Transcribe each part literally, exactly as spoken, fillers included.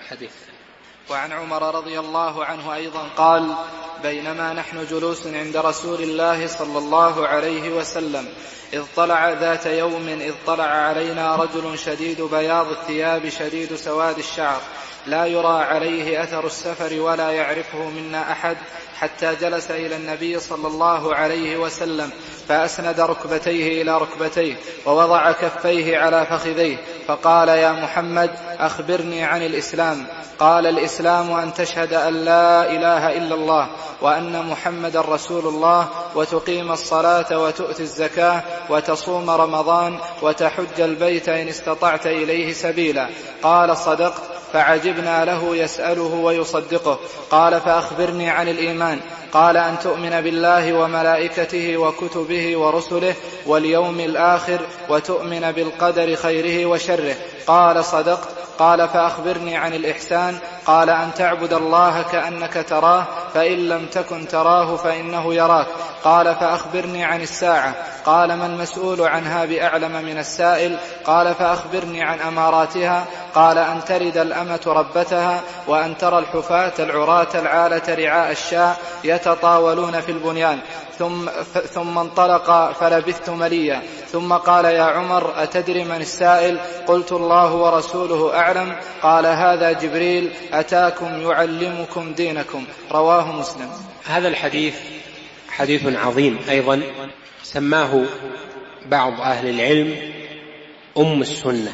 حديث. وعن عمر رضي الله عنه أيضا قال: بينما نحن جلوس عند رسول الله صلى الله عليه وسلم إذ طلع ذات يوم إذ طلع علينا رجل شديد بياض الثياب شديد سواد الشعر لا يرى عليه أثر السفر ولا يعرفه منا أحد، حتى جلس إلى النبي صلى الله عليه وسلم فأسند ركبتيه إلى ركبتيه ووضع كفيه على فخذيه فقال: يا محمد أخبرني عن الإسلام. قال: الإسلام أن تشهد أن لا إله إلا الله وأن محمد رسول الله وتقيم الصلاة وتؤتي الزكاة وتصوم رمضان وتحج البيت إن استطعت إليه سبيلا. قال: صدقت. فعجبنا له يسأله ويصدقه. قال: فأخبرني عن الإيمان. قال: أن تؤمن بالله وملائكته وكتبه ورسله واليوم الآخر وتؤمن بالقدر خيره وشره. قال: صدقت. قال: فأخبرني عن الإحسان. قال: أن تعبد الله كأنك تراه فإن لم تكن تراه فإنه يراك. قال: فأخبرني عن الساعة. قال: ما المسؤول عنها بأعلم من السائل. قال: فأخبرني عن أماراتها. قال: أن تلد الأمة ربتها وأن ترى الحفاة العراة العالة رعاء الشاء يتطاولون في البنيان. ثم, ثم انطلق فلبثت مليا. ثم قال: يا عمر أتدري من السائل؟ قلت: الله ورسوله أعلم. قال: هذا جبريل أتاكم يعلمكم دينكم. رواه مسلم. هذا الحديث حديث عظيم أيضا، سماه بعض أهل العلم أم السنة.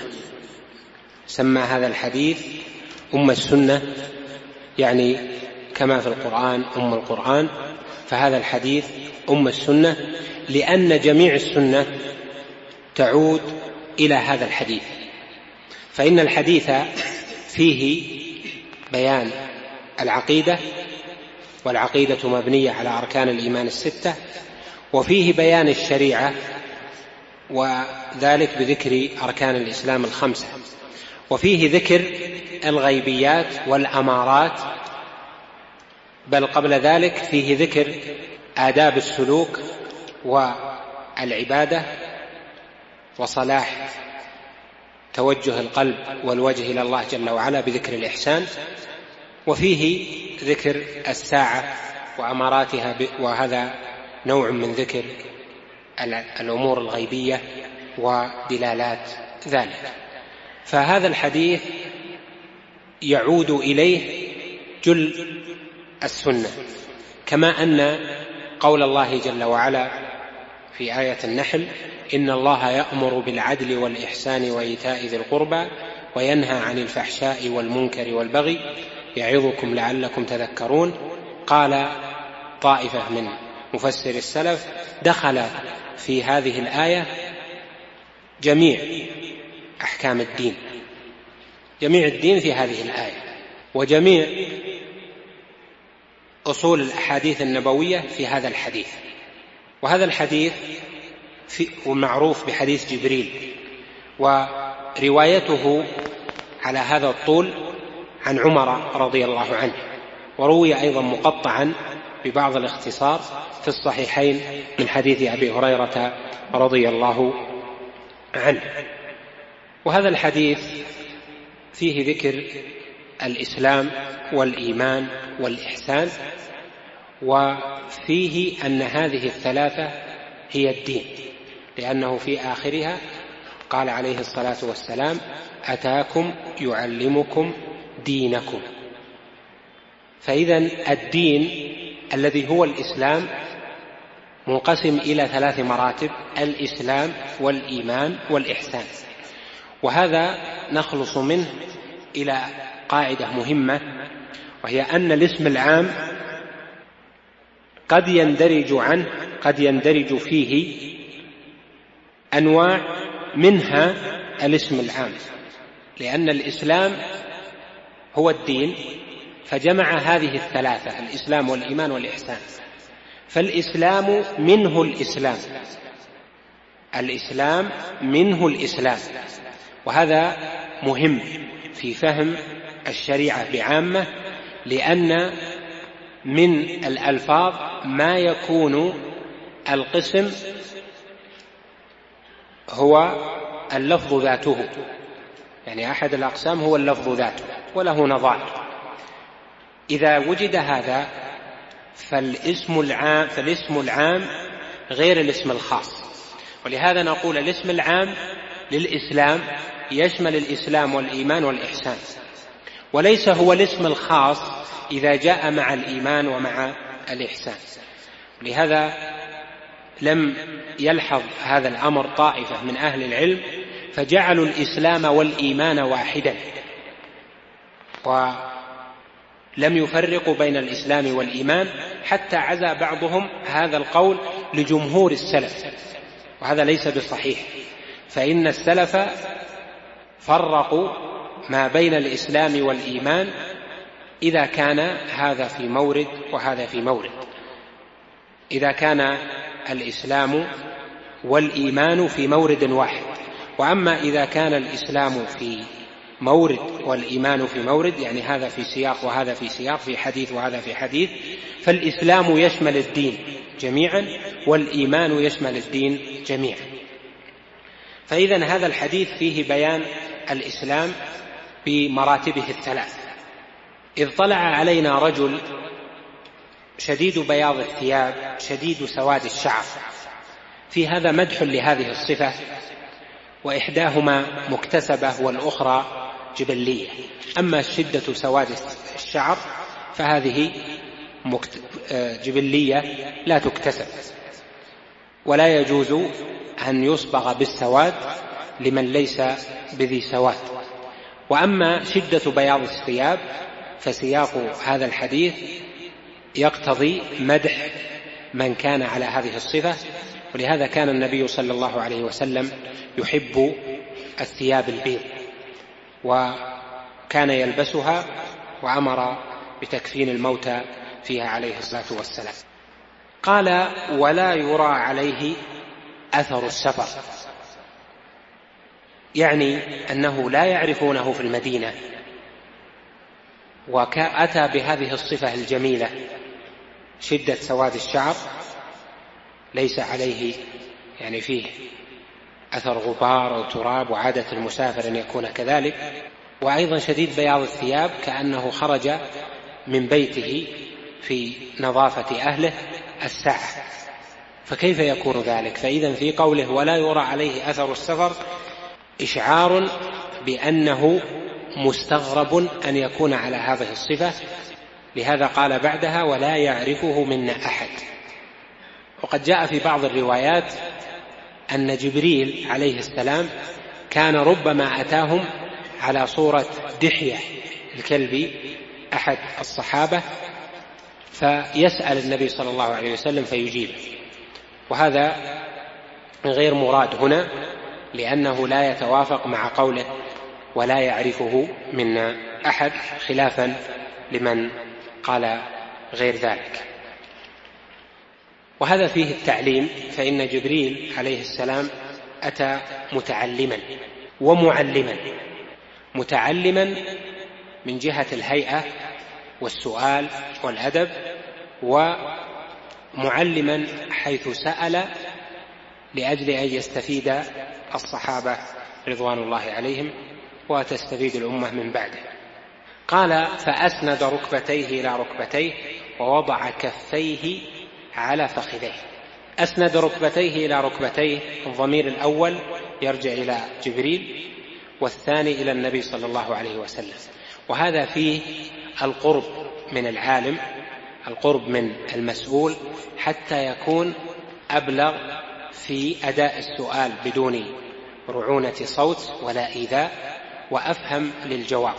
سمى هذا الحديث أم السنة، يعني كما في القرآن أم القرآن، فهذا الحديث أم السنة، لأن جميع السنة تعود إلى هذا الحديث. فإن الحديث فيه بيان العقيدة، والعقيدة مبنية على أركان الإيمان الستة، وفيه بيان الشريعة، وذلك بذكر أركان الإسلام الخمسة، وفيه ذكر الغيبيات والأمارات، بل قبل ذلك فيه ذكر آداب السلوك والعبادة وصلاح توجه القلب والوجه إلى الله جل وعلا بذكر الإحسان، وفيه ذكر الساعة وأماراتها، وهذا نوع من ذكر الأمور الغيبية ودلالات ذلك. فهذا الحديث يعود إليه جل السنة، كما أن قول الله جل وعلا في آية النحل: إن الله يأمر بالعدل والإحسان وإيتاء ذي القربى وينهى عن الفحشاء والمنكر والبغي يعظكم لعلكم تذكرون. قال طائفة من مفسر السلف: دخل في هذه الآية جميع أحكام الدين، جميع الدين في هذه الآية، وجميع أصول الأحاديث النبوية في هذا الحديث. وهذا الحديث معروف بحديث جبريل، وروايته على هذا الطول عن عمر رضي الله عنه، وروي أيضا مقطعا ببعض الاختصار في الصحيحين من حديث أبي هريرة رضي الله عنه. وهذا الحديث فيه ذكر الإسلام والإيمان والإحسان، وفيه أن هذه الثلاثة هي الدين، لأنه في آخرها قال عليه الصلاة والسلام: أتاكم يعلمكم دينكم. فإذن الدين الذي هو الإسلام منقسم إلى ثلاث مراتب: الإسلام والإيمان والإحسان. وهذا نخلص منه إلى قاعدة مهمة، وهي أن الاسم العام قد يندرج عنه قد يندرج فيه أنواع منها الاسم العام، لأن الإسلام هو الدين فجمع هذه الثلاثة: الإسلام والإيمان والإحسان. فالإسلام منه الإسلام الإسلام منه الإسلام وهذا مهم في فهم الشريعة بعامة، لأن من الألفاظ ما يكون القسم هو اللفظ ذاته، يعني أحد الأقسام هو اللفظ ذاته، وله نظائر. إذا وجد هذا فالاسم العام, فالاسم العام غير الاسم الخاص، ولهذا نقول الاسم العام للإسلام يشمل الإسلام والإيمان والإحسان، وليس هو الاسم الخاص إذا جاء مع الإيمان ومع الإحسان. لهذا لم يلحظ هذا الأمر طائفة من أهل العلم فجعلوا الإسلام والإيمان واحدا، ولم يفرقوا بين الإسلام والإيمان، حتى عزى بعضهم هذا القول لجمهور السلف، وهذا ليس بصحيح، فإن السلف فرقوا ما بين الإسلام والإيمان إذا كان هذا في مورد وهذا في مورد، إذا كان الإسلام والإيمان في مورد واحد. وأما إذا كان الإسلام في مورد والإيمان في مورد، يعني هذا في سياق وهذا في سياق، في حديث وهذا في حديث، فالإسلام يشمل الدين جميعا والإيمان يشمل الدين جميعا. فإذن هذا الحديث فيه بيان الإسلام بمراتبه الثلاث. إذ طلع علينا رجل شديد بياض الثياب شديد سواد الشعر، في هذا مدح لهذه الصفة، وإحداهما مكتسبة والأخرى جبلية. أما شدة سواد الشعر فهذه جبلية لا تكتسب، ولا يجوز أن يصبغ بالسواد لمن ليس بذي سواد. وأما شدة بياض الثياب فسياق هذا الحديث يقتضي مدح من كان على هذه الصفة، ولهذا كان النبي صلى الله عليه وسلم يحب الثياب البيض وكان يلبسها، وأمر بتكفين الموتى فيها عليه الصلاة والسلام. قال: ولا يرى عليه أثر السفر، يعني أنه لا يعرفونه في المدينة، وأتى بهذه الصفة الجميلة شدة سواد الشعر، ليس عليه يعني فيه أثر غبار أو تراب، وعادة المسافر أن يكون كذلك، وأيضا شديد بياض الثياب كأنه خرج من بيته في نظافة أهله الساعة، فكيف يكون ذلك؟ فإذا في قوله ولا يرى عليه أثر السفر إشعار بأنه مستغرب أن يكون على هذه الصفة، لهذا قال بعدها ولا يعرفه منا أحد. وقد جاء في بعض الروايات أن جبريل عليه السلام كان ربما أتاهم على صورة دحية الكلبي أحد الصحابة، فيسأل النبي صلى الله عليه وسلم فيجيبه، وهذا غير مراد هنا لأنه لا يتوافق مع قوله ولا يعرفه منا أحد، خلافا لمن قال غير ذلك. وهذا فيه التعليم، فإن جبريل عليه السلام أتى متعلما ومعلما، متعلما من جهة الهيئة والسؤال والأدب، ومعلما حيث سأل لأجل أن يستفيد الصحابة رضوان الله عليهم وتستفيد الأمة من بعده. قال: فأسند ركبتيه إلى ركبتيه ووضع كفيه على فخذيه. أسند ركبتيه إلى ركبتيه، الضمير الأول يرجع إلى جبريل والثاني إلى النبي صلى الله عليه وسلم، وهذا فيه القرب من العالم، القرب من المسؤول، حتى يكون أبلغ في أداء السؤال بدون رعونة صوت ولا إيذاء، وأفهم للجواب.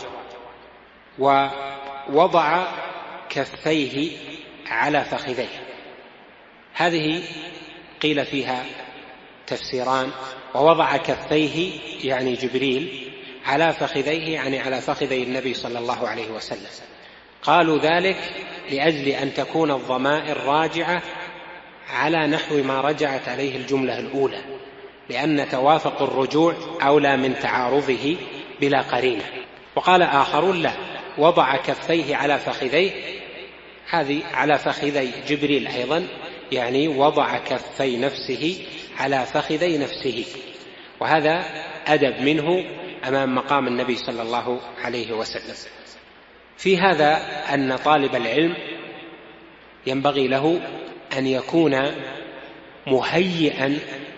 ووضع كفيه على فخذيه، هذه قيل فيها تفسيران. ووضع كفيه يعني جبريل على فخذيه، يعني على فخذي النبي صلى الله عليه وسلم. قالوا ذلك لأجل أن تكون الضمائر راجعة على نحو ما رجعت عليه الجملة الأولى، لأن توافق الرجوع أولى من تعارضه بلا قرينة. وقال آخرون لا، وضع كفيه على فخذيه، هذه على فخذي جبريل أيضا، يعني وضع كفي نفسه على فخذي نفسه، وهذا أدب منه أمام مقام النبي صلى الله عليه وسلم. في هذا أن طالب العلم ينبغي له أن يكون مهيئا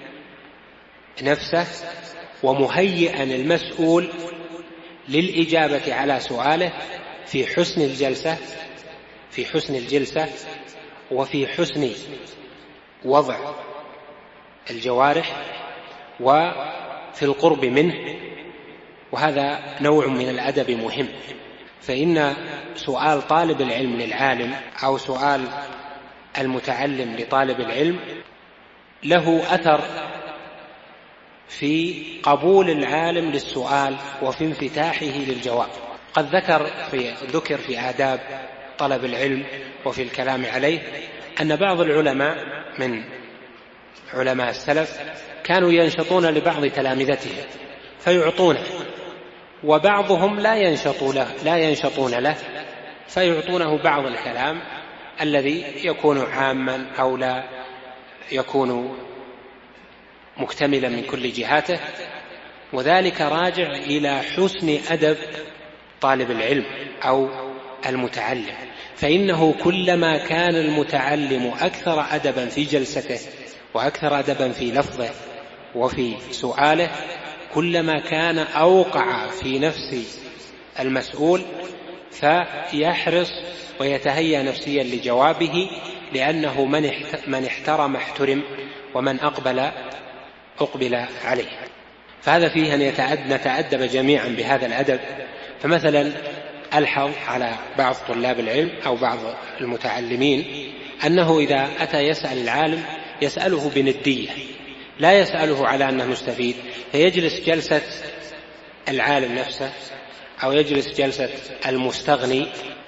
نفسه ومهيئا المسؤول للإجابة على سؤاله في حسن الجلسة في حسن الجلسة وفي حسن وضع الجوارح وفي القرب منه، وهذا نوع من الأدب مهم. فإن سؤال طالب العلم للعالم أو سؤال المتعلم لطالب العلم له أثر في قبول العالم للسؤال وفي انفتاحه للجواب. قد ذكر في ذكر في آداب طلب العلم وفي الكلام عليه أن بعض العلماء من علماء السلف كانوا ينشطون لبعض تلامذتهم فيعطونه، وبعضهم لا ينشط له لا ينشطون له فيعطونه بعض الكلام الذي يكون عاما أو لا يكون مكتملا من كل جهاته، وذلك راجع إلى حسن أدب طالب العلم أو المتعلم. فإنه كلما كان المتعلم أكثر أدبا في جلسته وأكثر أدبا في لفظه وفي سؤاله كلما كان أوقع في نفس المسؤول فيحرص ويتهيأ نفسيا لجوابه، لأنه من احترم احترم ومن أقبل أقبل عليه. فهذا فيه أن نتأدب جميعا بهذا الأدب. فمثلا ألحظ على بعض طلاب العلم أو بعض المتعلمين أنه إذا أتى يسأل العالم يسأله بندية، لا يسأله على أنه مستفيد، فيجلس جلسة العالم نفسه أو يجلس جلسة المستغني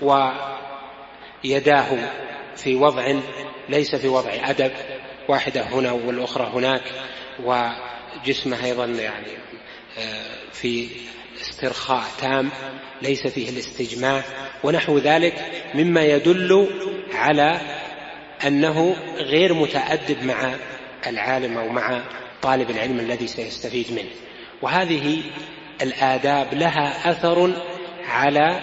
ويداه في وضع ليس في وضع أدب، واحدة هنا والأخرى هناك، وجسمه أيضا يعني في استرخاء تام ليس فيه الاستجماع ونحو ذلك، مما يدل على أنه غير متأدب مع العالم أو مع طالب العلم الذي سيستفيد منه. وهذه الآداب لها أثر على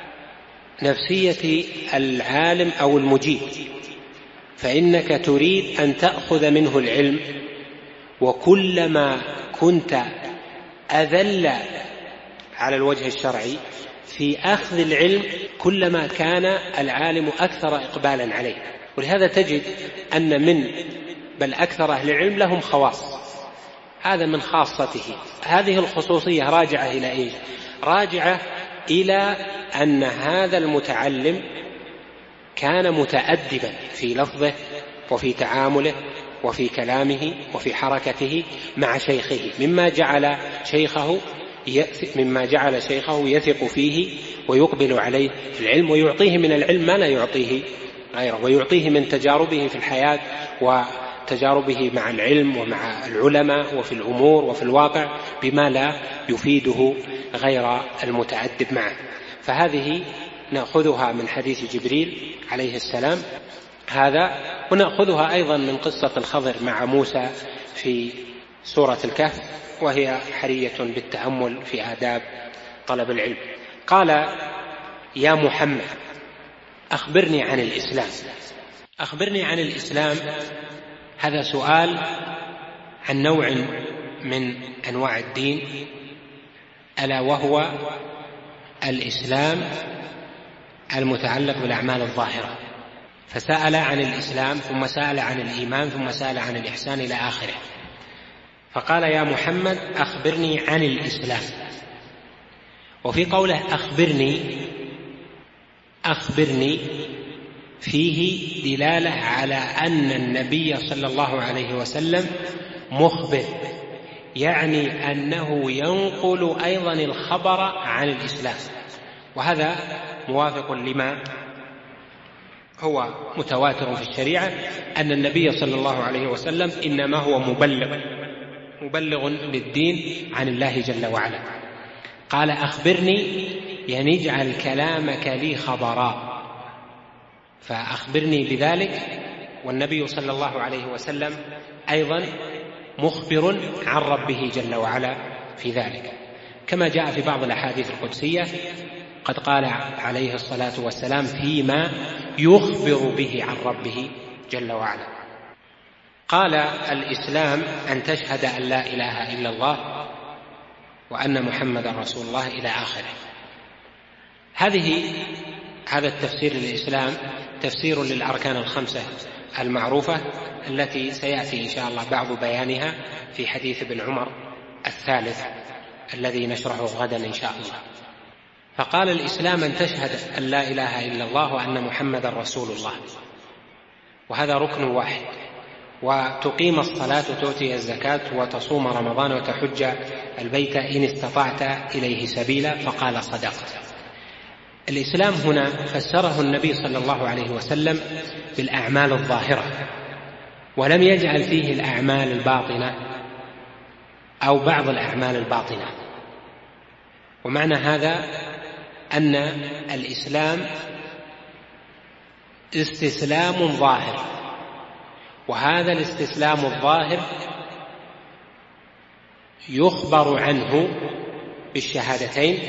نفسية العالم أو المجيب، فإنك تريد أن تأخذ منه العلم، وكلما كنت أذل على الوجه الشرعي في أخذ العلم كلما كان العالم أكثر إقبالا عليه. ولهذا تجد أن من بل أكثر أهل العلم لهم خواص، هذا من خاصته. هذه الخصوصية راجعة إلى إيه؟ راجعة إلى أن هذا المتعلم كان متأدبا في لفظه وفي تعامله وفي كلامه وفي حركته مع شيخه، مما جعل شيخه مما جعل شيخه يثق فيه ويقبل عليه في العلم، ويعطيه من العلم ما لا يعطيه غيره، ويعطيه من تجاربه في الحياة وتجاربه مع العلم ومع العلماء وفي الأمور وفي الواقع بما لا يفيده غير المتأدب معه. فهذه نأخذها من حديث جبريل عليه السلام هذا، ونأخذها أيضا من قصة الخضر مع موسى في سورة الكهف، وهي حرية بالتأمل في آداب طلب العلم. قال: يا محمد أخبرني عن الإسلام. أخبرني عن الإسلام، هذا سؤال عن نوع من أنواع الدين، ألا وهو الإسلام المتعلق بالأعمال الظاهرة. فسأل عن الإسلام ثم سأل عن الإيمان ثم سأل عن الإحسان إلى آخره. فقال: يا محمد أخبرني عن الإسلام. وفي قوله أخبرني أخبرني فيه دلالة على أن النبي صلى الله عليه وسلم مخبر، يعني أنه ينقل أيضا الخبر عن الإسلام، وهذا موافق لما هو متواتر في الشريعة أن النبي صلى الله عليه وسلم إنما هو مبلغ مبلغ للدين عن الله جل وعلا. قال: أخبرني يعني اجعل كلامك لي خبرا، فأخبرني بذلك، والنبي صلى الله عليه وسلم أيضا مخبر عن ربه جل وعلا في ذلك. كما جاء في بعض الأحاديث القدسية قد قال عليه الصلاة والسلام فيما يخبر به عن ربه جل وعلا. قال الإسلام أن تشهد أن لا إله إلا الله وأن محمد رسول الله إلى آخره. هذه هذا التفسير للإسلام تفسير للأركان الخمسة المعروفة التي سيأتي إن شاء الله بعض بيانها في حديث ابن عمر الثالث الذي نشرحه غدا إن شاء الله. فقال الإسلام أن تشهد أن لا إله إلا الله وأن محمد رسول الله، وهذا ركن واحد، وتقيم الصلاة وتؤتي الزكاة وتصوم رمضان وتحج البيت إن استطعت إليه سبيلا، فقال صدقت. الإسلام هنا فسره النبي صلى الله عليه وسلم بالأعمال الظاهرة، ولم يجعل فيه الأعمال الباطنة أو بعض الأعمال الباطنة. ومعنى هذا أن الإسلام استسلام ظاهر، وهذا الاستسلام الظاهر يخبر عنه بالشهادتين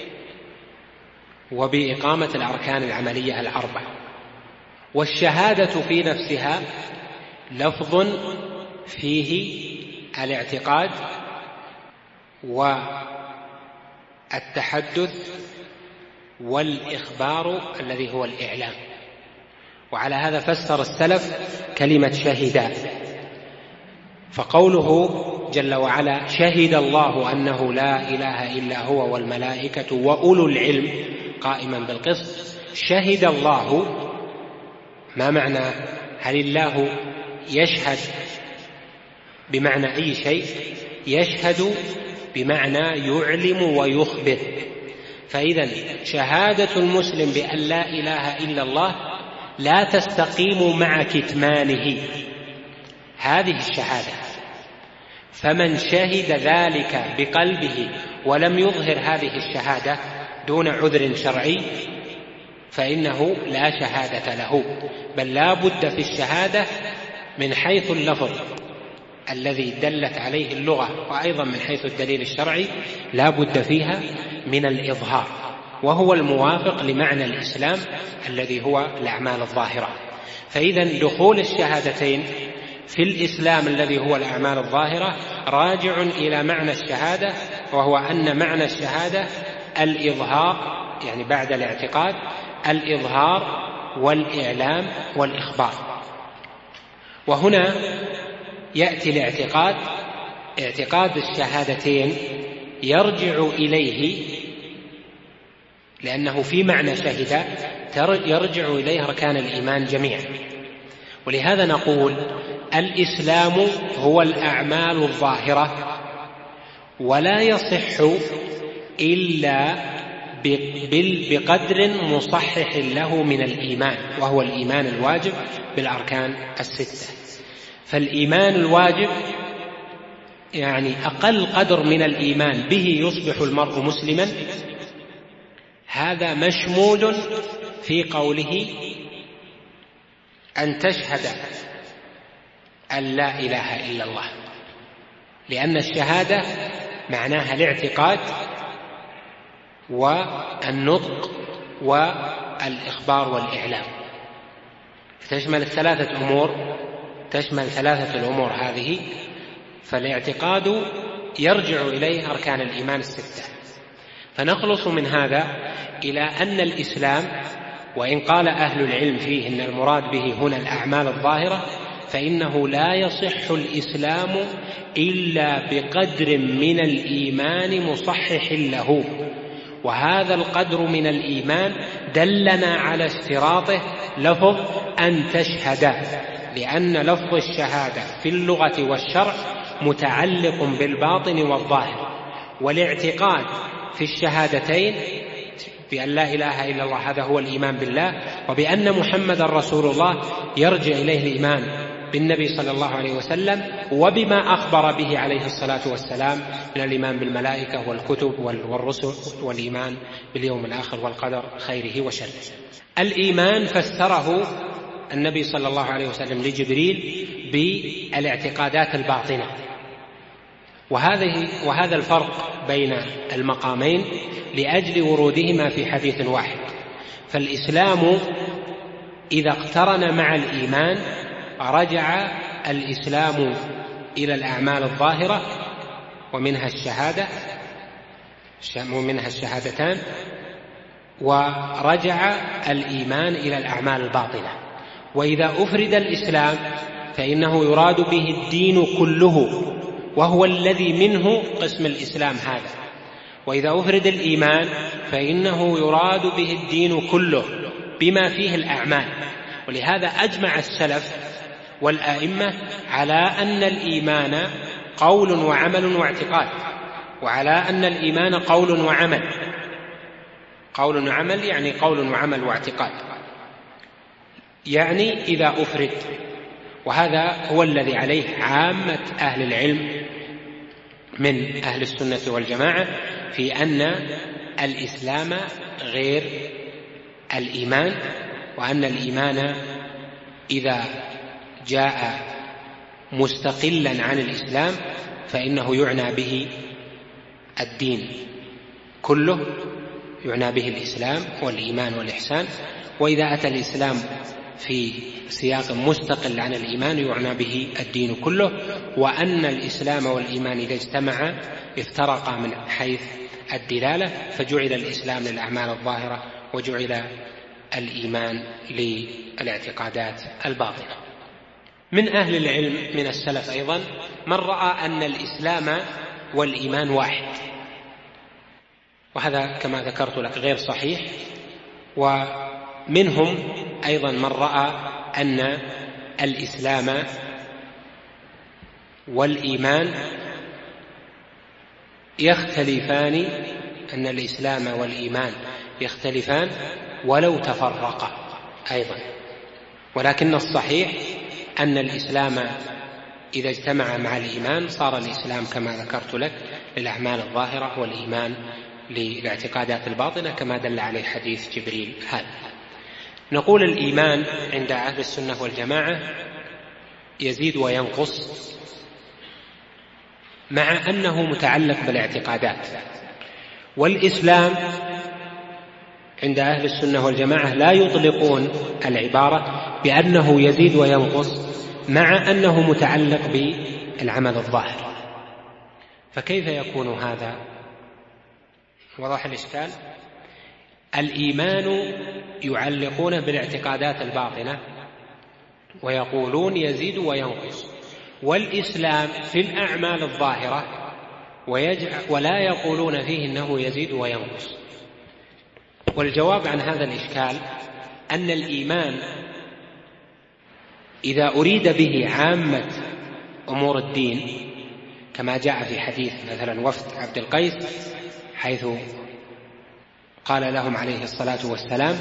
وبإقامة الأركان العملية الأربع. والشهادة في نفسها لفظ فيه الاعتقاد والتحدث والإخبار الذي هو الإعلام. وعلى هذا فسر السلف كلمة شهد، فقوله جل وعلا شهد الله أنه لا إله إلا هو والملائكة وأولو العلم قائما بالقسط. شهد الله، ما معنى؟ هل الله يشهد بمعنى أي شيء؟ يشهد بمعنى يعلم ويخبر. فإذا شهادة المسلم بأن لا إله إلا الله لا تستقيم مع كتمانه هذه الشهادة. فمن شهد ذلك بقلبه ولم يظهر هذه الشهادة دون عذر شرعي فإنه لا شهادة له، بل لا بد في الشهادة من حيث اللفظ الذي دلت عليه اللغة، وأيضا من حيث الدليل الشرعي لا بد فيها من الإظهار، وهو الموافق لمعنى الإسلام الذي هو الأعمال الظاهرة. فإذا دخول الشهادتين في الإسلام الذي هو الأعمال الظاهرة راجع إلى معنى الشهادة، وهو أن معنى الشهادة الإظهار، يعني بعد الاعتقاد الإظهار والإعلام والإخبار. وهنا يأتي الاعتقاد، اعتقاد الشهادتين يرجع إليه لأنه في معنى شهد يرجع إليه أركان الإيمان جميعا. ولهذا نقول الإسلام هو الأعمال الظاهرة، ولا يصح إلا بقدر مصحح له من الإيمان، وهو الإيمان الواجب بالأركان الستة. فالإيمان الواجب يعني أقل قدر من الإيمان به يصبح المرء مسلما، هذا مشمول في قوله أن تشهد أن لا إله إلا الله، لأن الشهادة معناها الاعتقاد والنطق والإخبار والإعلام، تشمل الثلاثة أمور، تشمل ثلاثة الأمور هذه. فالاعتقاد يرجع إليه أركان الإيمان الستة. فنخلص من هذا إلى أن الإسلام، وإن قال أهل العلم فيه إن المراد به هنا الأعمال الظاهرة، فإنه لا يصح الإسلام إلا بقدر من الإيمان مصحح له، وهذا القدر من الإيمان دلنا على اشتراطه لفظ أن تشهد، لأن لفظ الشهادة في اللغة والشرع متعلق بالباطن والظاهر، والاعتقاد في الشهادتين بأن لا إله إلا الله هذا هو الإيمان بالله، وبأن محمد رسول الله يرجع إليه الإيمان بالنبي صلى الله عليه وسلم وبما أخبر به عليه الصلاة والسلام من الإيمان بالملائكة والكتب والرسل والإيمان باليوم الآخر والقدر خيره وشره. الإيمان فسره النبي صلى الله عليه وسلم لجبريل بالاعتقادات الباطنة، وهذه وهذا الفرق بين المقامين لأجل ورودهما في حديث واحد. فالإسلام إذا اقترن مع الإيمان رجع الإسلام إلى الأعمال الظاهرة ومنها الشهادة ومنها الشهادتان، ورجع الإيمان إلى الأعمال الباطنة. وإذا أفرد الإسلام فإنه يراد به الدين كله، وهو الذي منه قسم الإسلام هذا. وإذا أفرد الإيمان فإنه يراد به الدين كله بما فيه الأعمال. ولهذا أجمع السلف والآئمة على أن الإيمان قول وعمل واعتقاد، وعلى أن الإيمان قول وعمل. قول وعمل يعني قول وعمل واعتقاد، يعني إذا أفرد. وهذا هو الذي عليه عامة أهل العلم من أهل السنة والجماعة، في أن الإسلام غير الإيمان، وأن الإيمان إذا جاء مستقلا عن الإسلام فإنه يعنى به الدين كله، يعنى به الإسلام والإيمان والإحسان. وإذا أتى الإسلام في سياق مستقل عن الإيمان يعنى به الدين كله. وأن الإسلام والإيمان إذا اجتمعا افترقا من حيث الدلالة، فجعل الإسلام للأعمال الظاهرة وجعل الإيمان للاعتقادات الباطنة. من أهل العلم من السلف أيضا من رأى أن الإسلام والإيمان واحد، وهذا كما ذكرت لك غير صحيح. ومنهم أيضا من رأى أن الإسلام والإيمان يختلفان، أن الإسلام والإيمان يختلفان ولو تفرقا أيضا. ولكن الصحيح أن الإسلام إذا اجتمع مع الإيمان صار الإسلام كما ذكرت لك للأعمال الظاهرة، والإيمان للاعتقادات الباطنة كما دل عليه حديث جبريل هذا. نقول الإيمان عند أهل السنة والجماعة يزيد وينقص، مع أنه متعلق بالاعتقادات. والإسلام عند أهل السنة والجماعة لا يطلقون العبارة بأنه يزيد وينقص، مع أنه متعلق بالعمل الظاهر. فكيف يكون هذا؟ وضح الإشكال. الإيمان يعلقون بالاعتقادات الباطنة ويقولون يزيد وينقص، والإسلام في الأعمال الظاهرة ولا يقولون فيه أنه يزيد وينقص. والجواب عن هذا الإشكال أن الإيمان إذا أريد به عامة أمور الدين، كما جاء في حديث مثلا وفد عبد القيس، حيث قال لهم عليه الصلاة والسلام: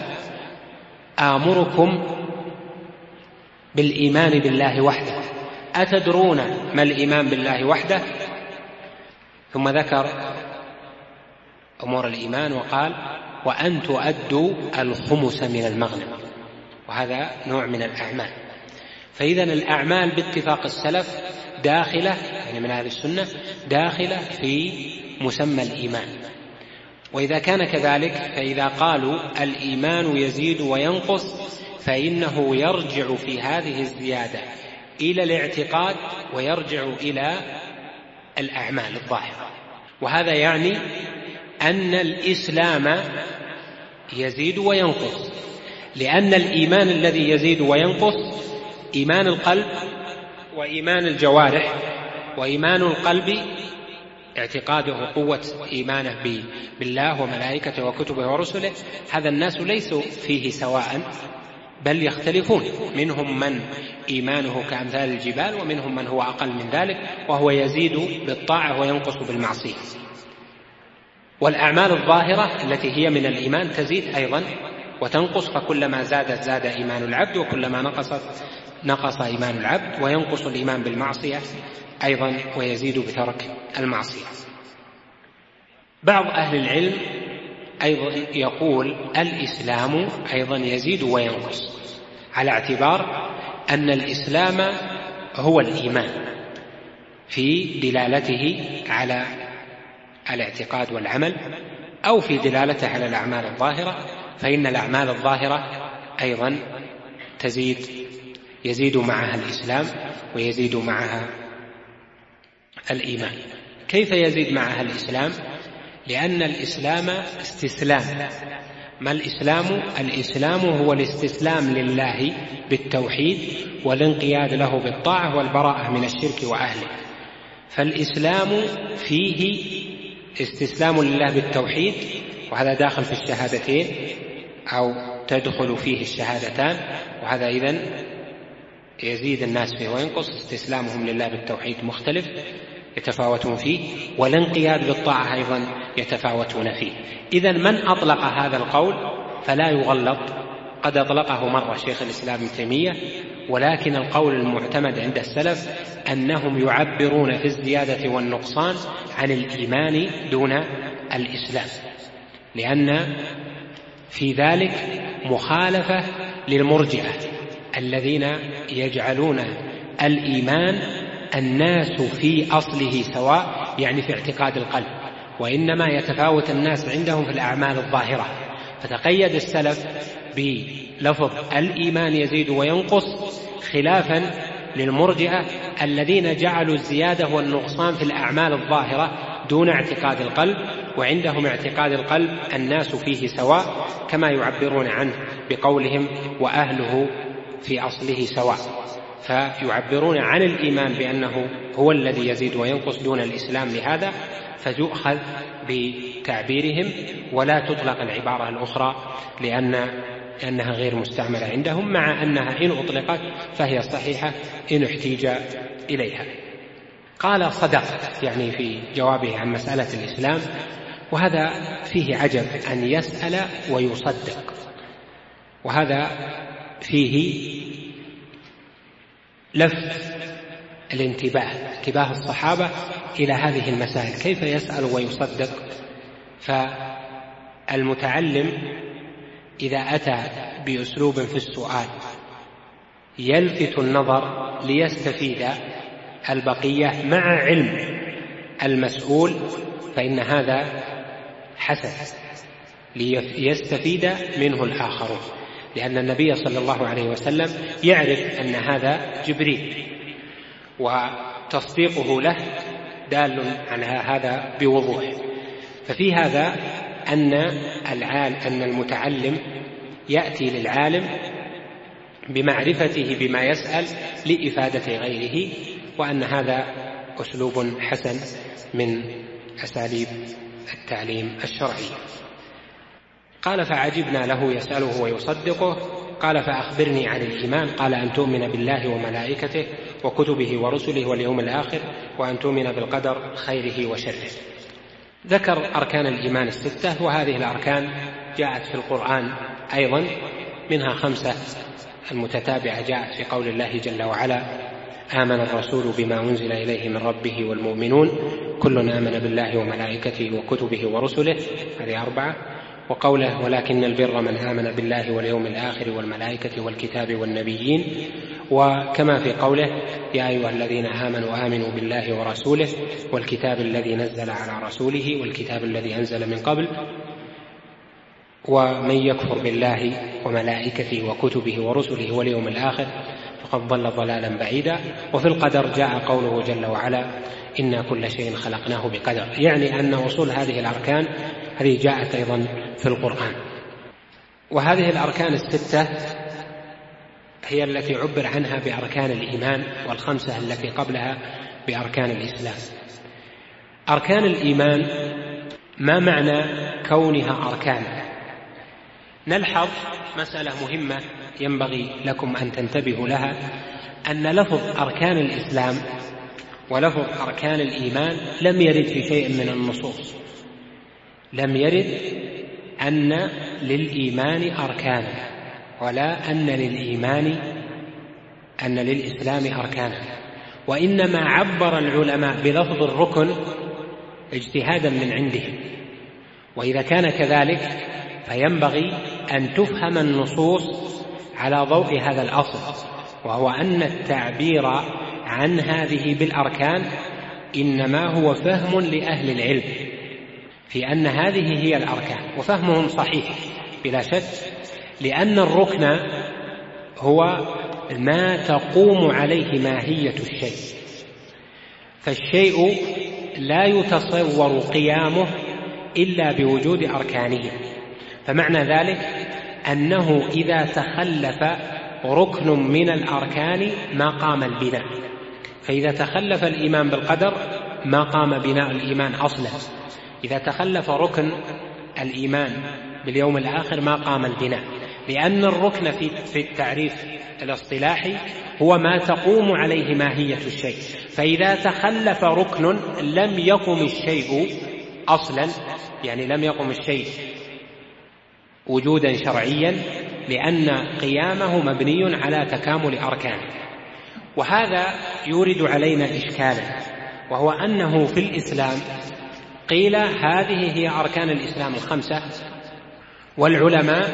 آمركم بالإيمان بالله وحده، أتدرون ما الإيمان بالله وحده؟ ثم ذكر أمور الإيمان وقال: وأن تؤدوا الخمس من المغنم. وهذا نوع من الأعمال. فإذا الأعمال باتفاق السلف داخلة، يعني من أهل السنة، داخلة في مسمى الإيمان. وإذا كان كذلك فإذا قالوا الإيمان يزيد وينقص فإنه يرجع في هذه الزيادة إلى الاعتقاد ويرجع إلى الأعمال الظاهرة. وهذا يعني أن الإسلام يزيد وينقص، لأن الإيمان الذي يزيد وينقص إيمان القلب وإيمان الجوارح. وإيمان القلب اعتقاده قوة إيمانه بالله وملائكته وكتبه ورسله، هذا الناس ليسوا فيه سواء بل يختلفون، منهم من إيمانه كأمثال الجبال ومنهم من هو أقل من ذلك، وهو يزيد بالطاعة وينقص بالمعصية. والأعمال الظاهرة التي هي من الإيمان تزيد أيضا وتنقص، فكلما زادت زاد إيمان العبد، وكلما نقصت نقص إيمان العبد، وينقص الإيمان بالمعصية أيضا ويزيد بترك المعصية. بعض أهل العلم أيضا يقول الإسلام أيضا يزيد وينقص، على اعتبار أن الإسلام هو الإيمان، في دلالته على الاعتقاد والعمل أو في دلالته على الأعمال الظاهرة، فإن الأعمال الظاهرة أيضا تزيد يزيد معها الإسلام ويزيد معها الإيمان. كيف يزيد معها الإسلام؟ لأن الإسلام استسلام. ما الإسلام؟ الإسلام هو الاستسلام لله بالتوحيد والانقياد له بالطاعة والبراءة من الشرك وأهله. فالإسلام فيه استسلام لله بالتوحيد، وهذا داخل في الشهادتين أو تدخل فيه الشهادتان، وهذا إذن يزيد الناس فيه وينقص. استسلامهم لله بالتوحيد مختلف يتفاوتون فيه، والانقياد بالطاعة أيضا يتفاوتون فيه. إذن من أطلق هذا القول فلا يغلط. قد أطلقه مرة شيخ الإسلام ابن تيمية، ولكن القول المعتمد عند السلف أنهم يعبرون في الزيادة والنقصان عن الإيمان دون الإسلام، لأن في ذلك مخالفة للمرجئة الذين يجعلون الإيمان الناس في أصله سواء، يعني في اعتقاد القلب، وإنما يتفاوت الناس عندهم في الأعمال الظاهرة. فتقيد السلف بلفظ الإيمان يزيد وينقص خلافا للمرجئة الذين جعلوا الزيادة والنقصان في الأعمال الظاهرة دون اعتقاد القلب، وعندهم اعتقاد القلب الناس فيه سواء، كما يعبرون عنه بقولهم وأهله في أصله سواء. فيعبرون عن الإيمان بأنه هو الذي يزيد وينقص دون الإسلام، لهذا فتؤخذ بتعبيرهم ولا تطلق العبارة الأخرى لأن لأنها غير مستعملة عندهم، مع أنها إن أطلقت فهي صحيحة إن احتيج إليها. قال صدق، يعني في جوابه عن مسألة الإسلام، وهذا فيه عجب أن يسأل ويصدق، وهذا فيه لفت الانتباه انتباه الصحابة إلى هذه المسائل، كيف يسأل ويصدق. فالمتعلم إذا أتى بأسلوب في السؤال يلفت النظر ليستفيد البقية مع علم المسؤول، فإن هذا حسن ليستفيد منه الآخرون، لأن النبي صلى الله عليه وسلم يعرف أن هذا جبريل، وتصديقه له دال على هذا بوضوح. ففي هذا أن العالم أن المتعلم يأتي للعالم بمعرفته بما يسأل لإفادة غيره، وأن هذا أسلوب حسن من أساليب التعليم الشرعي. قال فعجبنا له يسأله ويصدقه. قال فأخبرني عن الإيمان. قال أن تؤمن بالله وملائكته وكتبه ورسله واليوم الآخر، وأن تؤمن بالقدر خيره وشره. ذكر أركان الإيمان الستة، وهذه الأركان جاءت في القرآن أيضا، منها خمسة المتتابعة جاءت في قول الله جل وعلا: آمن الرسول بما أنزل إليه من ربه والمؤمنون كل آمن بالله وملائكته وكتبه ورسله، هذه أربعة. وقوله: ولكن البر من آمن بالله واليوم الآخر والملائكة والكتاب والنبيين. وكما في قوله: يا أيها الذين آمنوا آمنوا بالله ورسوله والكتاب الذي نزل على رسوله والكتاب الذي أنزل من قبل، ومن يكفر بالله وملائكته وكتبه ورسله واليوم الآخر فقد ضل ضلالا بعيدا. وفي القدر جاء قوله جل وعلا: إنا كل شيء خلقناه بقدر، يعني أن أصول هذه الأركان هذه جاءت أيضا في القرآن. وهذه الأركان الستة هي التي عبر عنها بأركان الإيمان، والخمسة التي قبلها بأركان الإسلام. أركان الإيمان ما معنى كونها أركان؟ نلحظ مسألة مهمة ينبغي لكم أن تنتبهوا لها، أن لفظ أركان الإسلام ولفظ أركان الإيمان لم يرد في شيء من النصوص، لم يرد أن للإيمان أركانا، ولا أن للإيمان أن للإسلام أركانا، وإنما عبر العلماء بلفظ الركن اجتهادا من عندهم. وإذا كان كذلك فينبغي أن تفهم النصوص على ضوء هذا الأصل، وهو أن التعبير عن هذه بالأركان إنما هو فهم لأهل العلم في أن هذه هي الأركان، وفهمهم صحيح بلا شك، لأن الركن هو ما تقوم عليه ماهية الشيء، فالشيء لا يتصور قيامه إلا بوجود أركانه. فمعنى ذلك أنه إذا تخلف ركن من الأركان ما قام البناء، فإذا تخلف الإيمان بالقدر ما قام بناء الإيمان أصلا، إذا تخلف ركن الإيمان باليوم الآخر ما قام البناء، لأن الركن في التعريف الاصطلاحي هو ما تقوم عليه ماهية الشيء، فإذا تخلف ركن لم يقم الشيء أصلا، يعني لم يقم الشيء وجودا شرعيا، لأن قيامه مبني على تكامل أركانه. وهذا يورد علينا إشكالا، وهو أنه في الإسلام قيل هذه هي أركان الإسلام الخمسة، والعلماء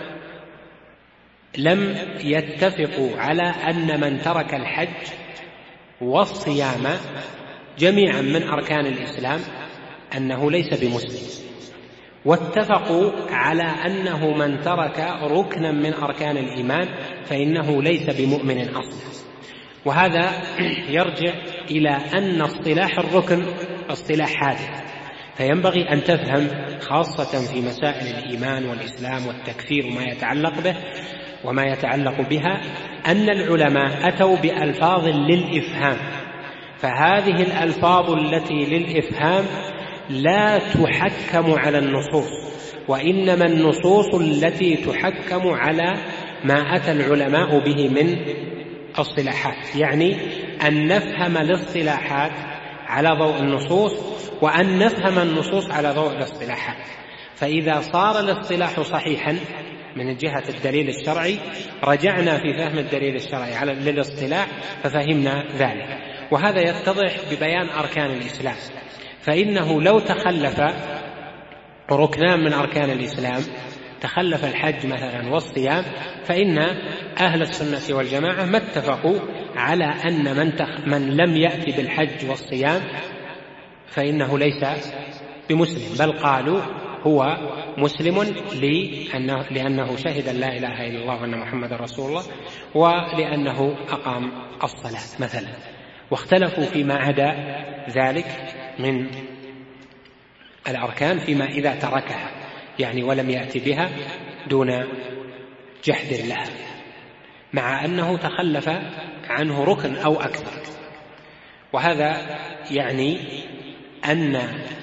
لم يتفقوا على أن من ترك الحج والصيام جميعا من أركان الإسلام أنه ليس بمسلم، واتفقوا على أنه من ترك ركنا من أركان الإيمان فإنه ليس بمؤمن أصلا. وهذا يرجع إلى أن اصطلاح الركن اصطلاح حادث، فينبغي أن تفهم خاصة في مسائل الإيمان والإسلام والتكفير وما يتعلق به وما يتعلق بها أن العلماء أتوا بألفاظ للإفهام، فهذه الألفاظ التي للإفهام لا تحكم على النصوص، وإنما النصوص التي تحكم على ما أتى العلماء به من اصطلاحات، يعني أن نفهم الاصطلاحات على ضوء النصوص وأن نفهم النصوص على ضوء الاصطلاحات. فإذا صار الاصطلاح صحيحا من جهة الدليل الشرعي رجعنا في فهم الدليل الشرعي على للاصطلاح ففهمنا ذلك. وهذا يتضح ببيان أركان الإسلام، فإنه لو تخلف ركنان من أركان الإسلام، تخلف الحج مثلا والصيام، فإن أهل السنة والجماعة ما اتفقوا على أن من, تخ... من لم يأتي بالحج والصيام فإنه ليس بمسلم، بل قالوا هو مسلم لأنه, لأنه شهد أن لا إله إلا الله وأن محمد رسول الله، ولأنه أقام الصلاة مثلا. واختلفوا فيما عدا ذلك من الأركان فيما إذا تركها يعني ولم يأتي بها دون جحد لها، مع أنه تخلف عنه ركن أو أكثر. وهذا يعني أن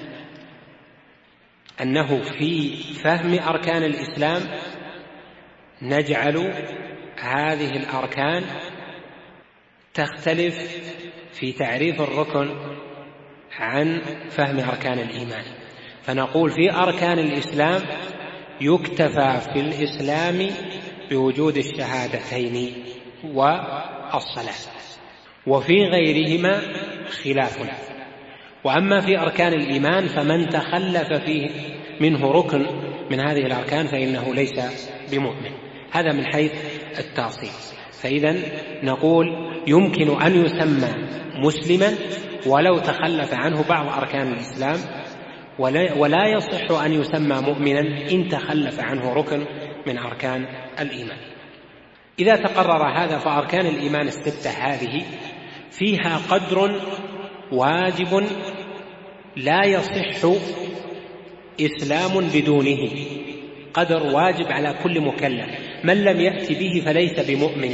أنه في فهم أركان الإسلام نجعل هذه الأركان تختلف في تعريف الركن عن فهم أركان الإيمان، فنقول في أركان الإسلام يكتفى في الإسلام بوجود الشهادتين والصلاة، وفي غيرهما خلاف. وأما في أركان الإيمان فمن تخلف فيه منه ركن من هذه الأركان فإنه ليس بمؤمن. هذا من حيث التأصيل. فإذا نقول يمكن أن يسمى مسلما ولو تخلف عنه بعض أركان الإسلام، ولا يصح أن يسمى مؤمنا إن تخلف عنه ركن من أركان الإيمان. إذا تقرر هذا فأركان الإيمان الستة هذه فيها قدر واجب لا يصح إسلام بدونه، قدر واجب على كل مكلف، من لم يأت به فليس بمؤمن.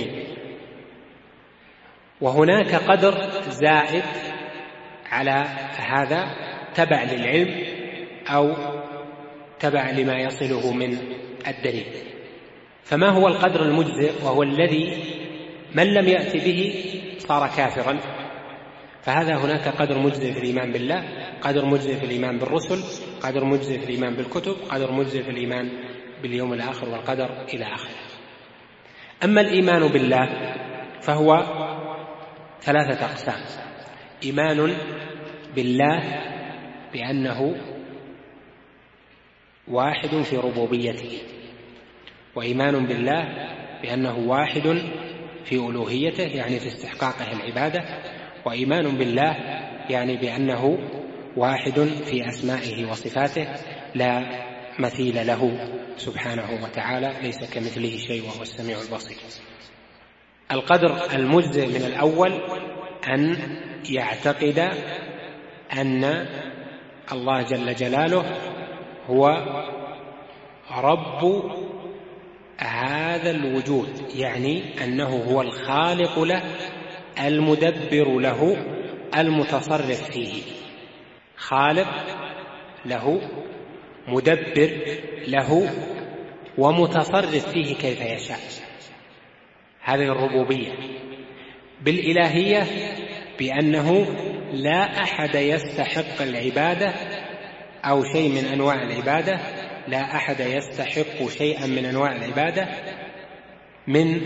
وهناك قدر زائد على هذا تبع للعلم أو تبع لما يصله من الدليل. فما هو القدر المجزئ؟ وهو الذي من لم يأت به صار كافرا، فهذا هناك قدر مجزئ في الإيمان بالله، قدر مجزئ في الإيمان بالرسل، قدر مجزئ في الإيمان بالكتب، قدر مجزئ في الإيمان باليوم الآخر والقدر إلى آخره. أما الإيمان بالله فهو ثلاثة أقسام: إيمان بالله بأنه واحد في ربوبيته، وإيمان بالله بأنه واحد في ألوهيته يعني في استحقاقه العبادة، وإيمان بالله يعني بأنه واحد في أسمائه وصفاته لا مثيل له سبحانه وتعالى، ليس كمثله شيء وهو السميع البصير. القدر المجزئ من الأول أن يعتقد أن الله جل جلاله هو رب هذا الوجود، يعني أنه هو الخالق له، المدبر له، المتصرف فيه. خالق له، مدبر له، ومتصرف فيه كيف يشاء. هذه الربوبية. بالإلهية بأنه لا أحد يستحق العبادة أو شيء من أنواع العبادة، لا أحد يستحق شيئا من أنواع العبادة من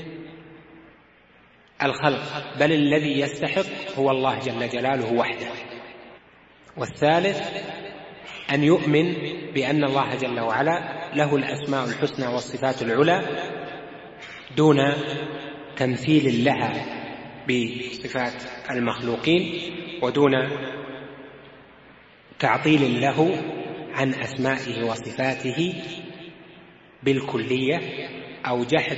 الخلق، بل الذي يستحق هو الله جل جلاله وحده. والثالث أن يؤمن بأن الله جل وعلا له الأسماء الحسنى والصفات العلى دون تمثيل لها بصفات المخلوقين، ودون تعطيل له عن أسمائه وصفاته بالكلية أو جحد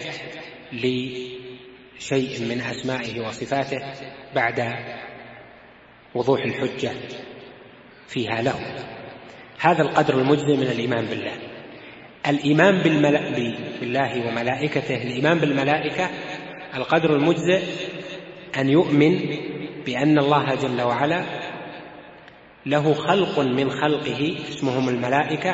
لشيء من أسمائه وصفاته بعد وضوح الحجة فيها له. هذا القدر المجزئ من الإيمان بالله. الإيمان بالله وملائكته، الإيمان بالملائكة القدر المجزئ أن يؤمن بأن الله جل وعلا له خلق من خلقه اسمهم الملائكة،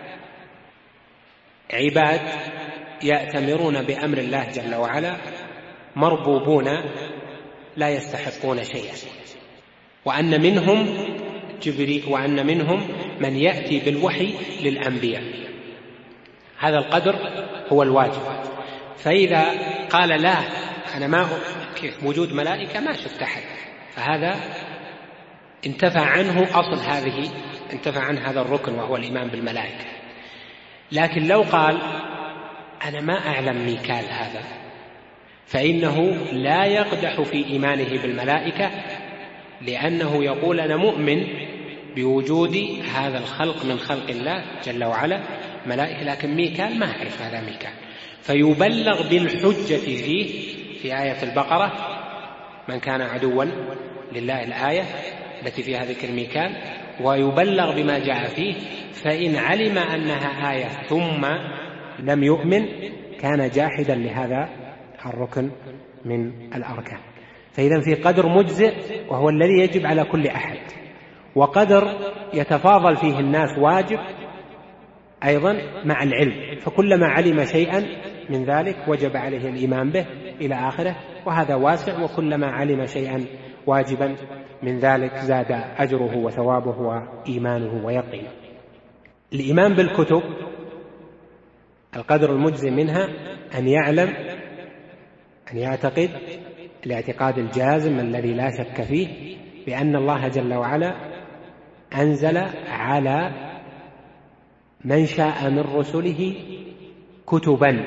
عباد يأتمرون بأمر الله جل وعلا، مربوبون لا يستحقون شيئا، وأن منهم جبريل، وأن منهم من يأتي بالوحي للأنبياء. هذا القدر هو الواجب. فإذا قال لا أنا ما كيف وجود ملائكة ما شفت أحد، فهذا انتفع عنه أصل هذه، انتفع عنه هذا الركن وهو الإيمان بالملائكة. لكن لو قال أنا ما أعلم ميكال هذا، فإنه لا يقدح في إيمانه بالملائكة، لأنه يقول أنا مؤمن بوجود هذا الخلق من خلق الله جل وعلا ملائكة، لكن ميكال ما أعرف هذا ميكال. فيبلغ بالحجة فيه في آية البقرة من كان عدوا لله، الآية التي فيها ذكر ميكال، ويبلغ بما جاء فيه. فإن علم أنها آية ثم لم يؤمن كان جاحدا لهذا الركن من الأركان. فإذا في قدر مجزئ وهو الذي يجب على كل أحد، وقدر يتفاضل فيه الناس واجب أيضا مع العلم، فكلما علم شيئا من ذلك وجب عليه الإيمان به إلى آخره، وهذا واسع. وكلما علم شيئا واجبا من ذلك زاد أجره وثوابه وإيمانه ويقينه. الإيمان بالكتب القدر المجزئ منها أن يعلم، أن يعتقد الاعتقاد الجازم الذي لا شك فيه بأن الله جل وعلا أنزل على من شاء من رسله كتبا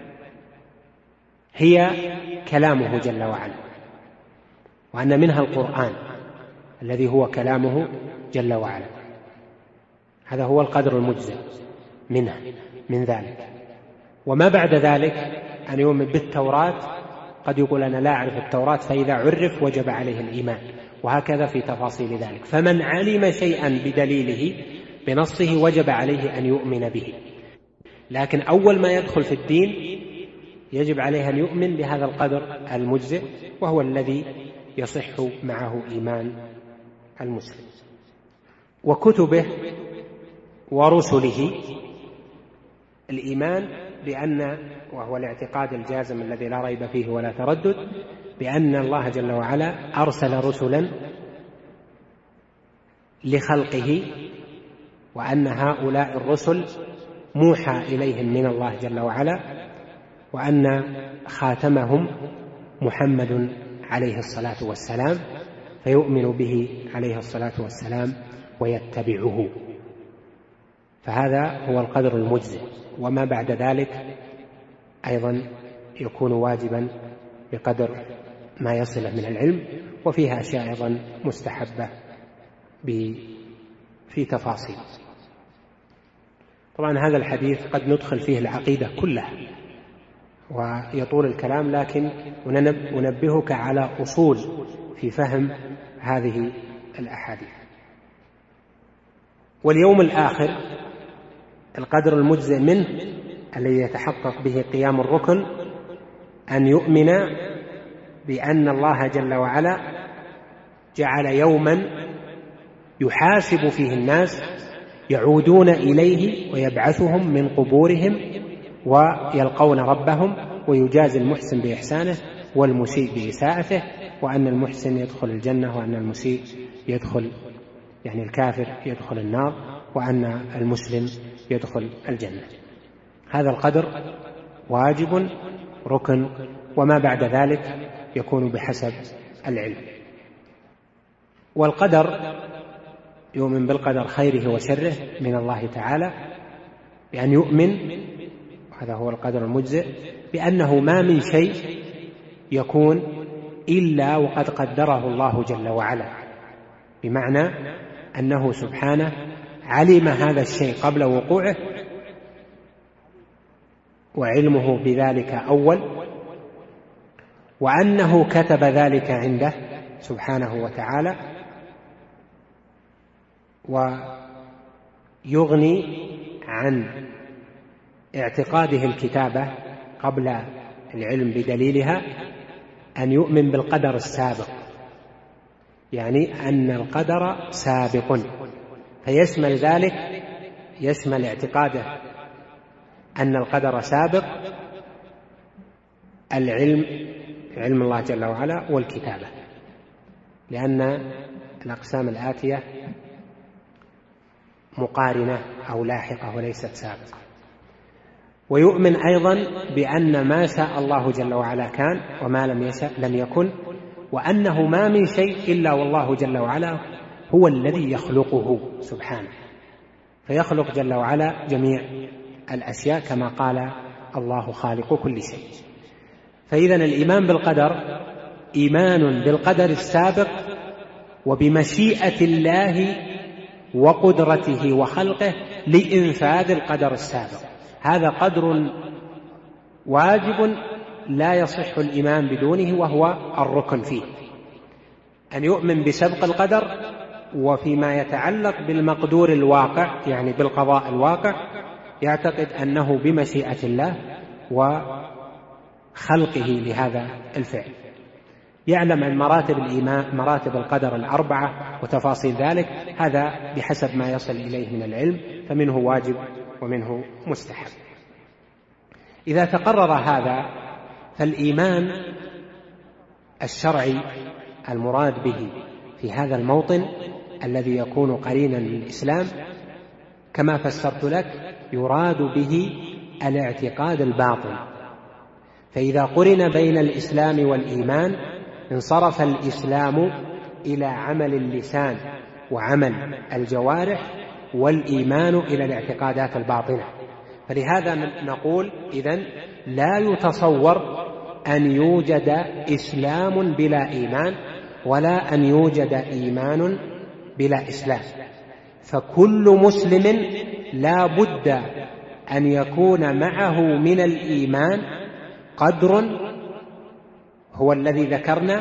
هي كلامه جل وعلا، وأن منها القرآن الذي هو كلامه جل وعلا. هذا هو القدر المجزئ منه من ذلك. وما بعد ذلك أن يؤمن بالتوراة، قد يقول أنا لا أعرف التوراة، فإذا عرف وجب عليه الإيمان، وهكذا في تفاصيل ذلك. فمن علم شيئا بدليله بنصه وجب عليه أن يؤمن به، لكن أول ما يدخل في الدين يجب عليه أن يؤمن بهذا القدر المجزئ، وهو الذي يصح معه إيمان المسلم. وكتبه ورسله الإيمان بأن، وهو الاعتقاد الجازم الذي لا ريب فيه ولا تردد، بأن الله جل وعلا أرسل رسلا لخلقه، وأن هؤلاء الرسل موحى إليهم من الله جل وعلا، وأن خاتمهم محمد عليه الصلاة والسلام، فيؤمن به عليه الصلاة والسلام ويتبعه. فهذا هو القدر المجزئ. وما بعد ذلك أيضا يكون واجبا بقدر ما يصله من العلم، وفيها أشياء أيضا مستحبة في تفاصيل. طبعا هذا الحديث قد ندخل فيه العقيدة كلها ويطول الكلام، لكن أنبهك على أصول في فهم هذه الأحاديث. واليوم الآخر القدر المجزئ منه الذي يتحقق به قيام الركن أن يؤمن بأن الله جل وعلا جعل يوما يحاسب فيه الناس يعودون إليه ويبعثهم من قبورهم ويلقون ربهم ويجازي المحسن بإحسانه والمسيء بإساءته، وأن المحسن يدخل الجنة وأن المسيء يدخل يعني الكافر يدخل النار وأن المسلم يدخل الجنة. هذا القدر واجب ركن، وما بعد ذلك يكون بحسب العلم. والقدر يؤمن بالقدر خيره وشره من الله تعالى، بأن يؤمن، هذا هو القدر المجزئ، بأنه ما من شيء يكون إلا وقد قدره الله جل وعلا، بمعنى أنه سبحانه علم هذا الشيء قبل وقوعه وعلمه بذلك أول، وأنه كتب ذلك عنده سبحانه وتعالى، ويغني عن اعتقاده الكتابة قبل العلم بدليلها أن يؤمن بالقدر السابق، يعني أن القدر سابق، فيشمل ذلك يشمل اعتقاده أن القدر سابق العلم علم الله جل وعلا والكتابة، لأن الأقسام الآتية مقارنة أو لاحقة وليست سابقة. ويؤمن أيضا بأن ما شاء الله جل وعلا كان وما لم يشاء لم يكن، وأنه ما من شيء إلا والله جل وعلا هو الذي يخلقه سبحانه، فيخلق جل وعلا جميع الأشياء كما قال الله خالق كل شيء. فإذا الإيمان بالقدر إيمان بالقدر السابق وبمشيئة الله وقدرته وخلقه لإنفاذ القدر السابق. هذا قدر واجب لا يصح الإيمان بدونه، وهو الركن فيه، أن يؤمن بسبق القدر وفيما يتعلق بالمقدور الواقع يعني بالقضاء الواقع يعتقد أنه بمشيئة الله وخلقه لهذا الفعل. يعلم عن مراتب الإيمان مراتب القدر الأربعة وتفاصيل ذلك، هذا بحسب ما يصل إليه من العلم، فمنه واجب ومنه مستحب. إذا تقرر هذا فالإيمان الشرعي المراد به في هذا الموطن الذي يكون قرينا للإسلام كما فسرت لك يراد به الاعتقاد الباطن، فإذا قرن بين الإسلام والإيمان انصرف الإسلام إلى عمل اللسان وعمل الجوارح، والإيمان إلى الاعتقادات الباطنة. فلهذا نقول إذن لا يتصور أن يوجد إسلام بلا إيمان ولا أن يوجد إيمان بلا إسلام، فكل مسلم لا بد أن يكون معه من الإيمان قدر هو الذي ذكرنا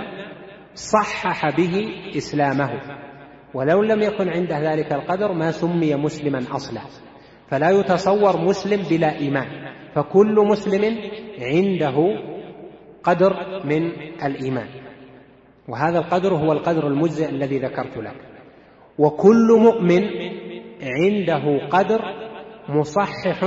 صحح به إسلامه، ولو لم يكن عنده ذلك القدر ما سمي مسلما أصلا. فلا يتصور مسلم بلا إيمان، فكل مسلم عنده قدر من الإيمان، وهذا القدر هو القدر المجزئ الذي ذكرت لك. وكل مؤمن عنده قدر مصحح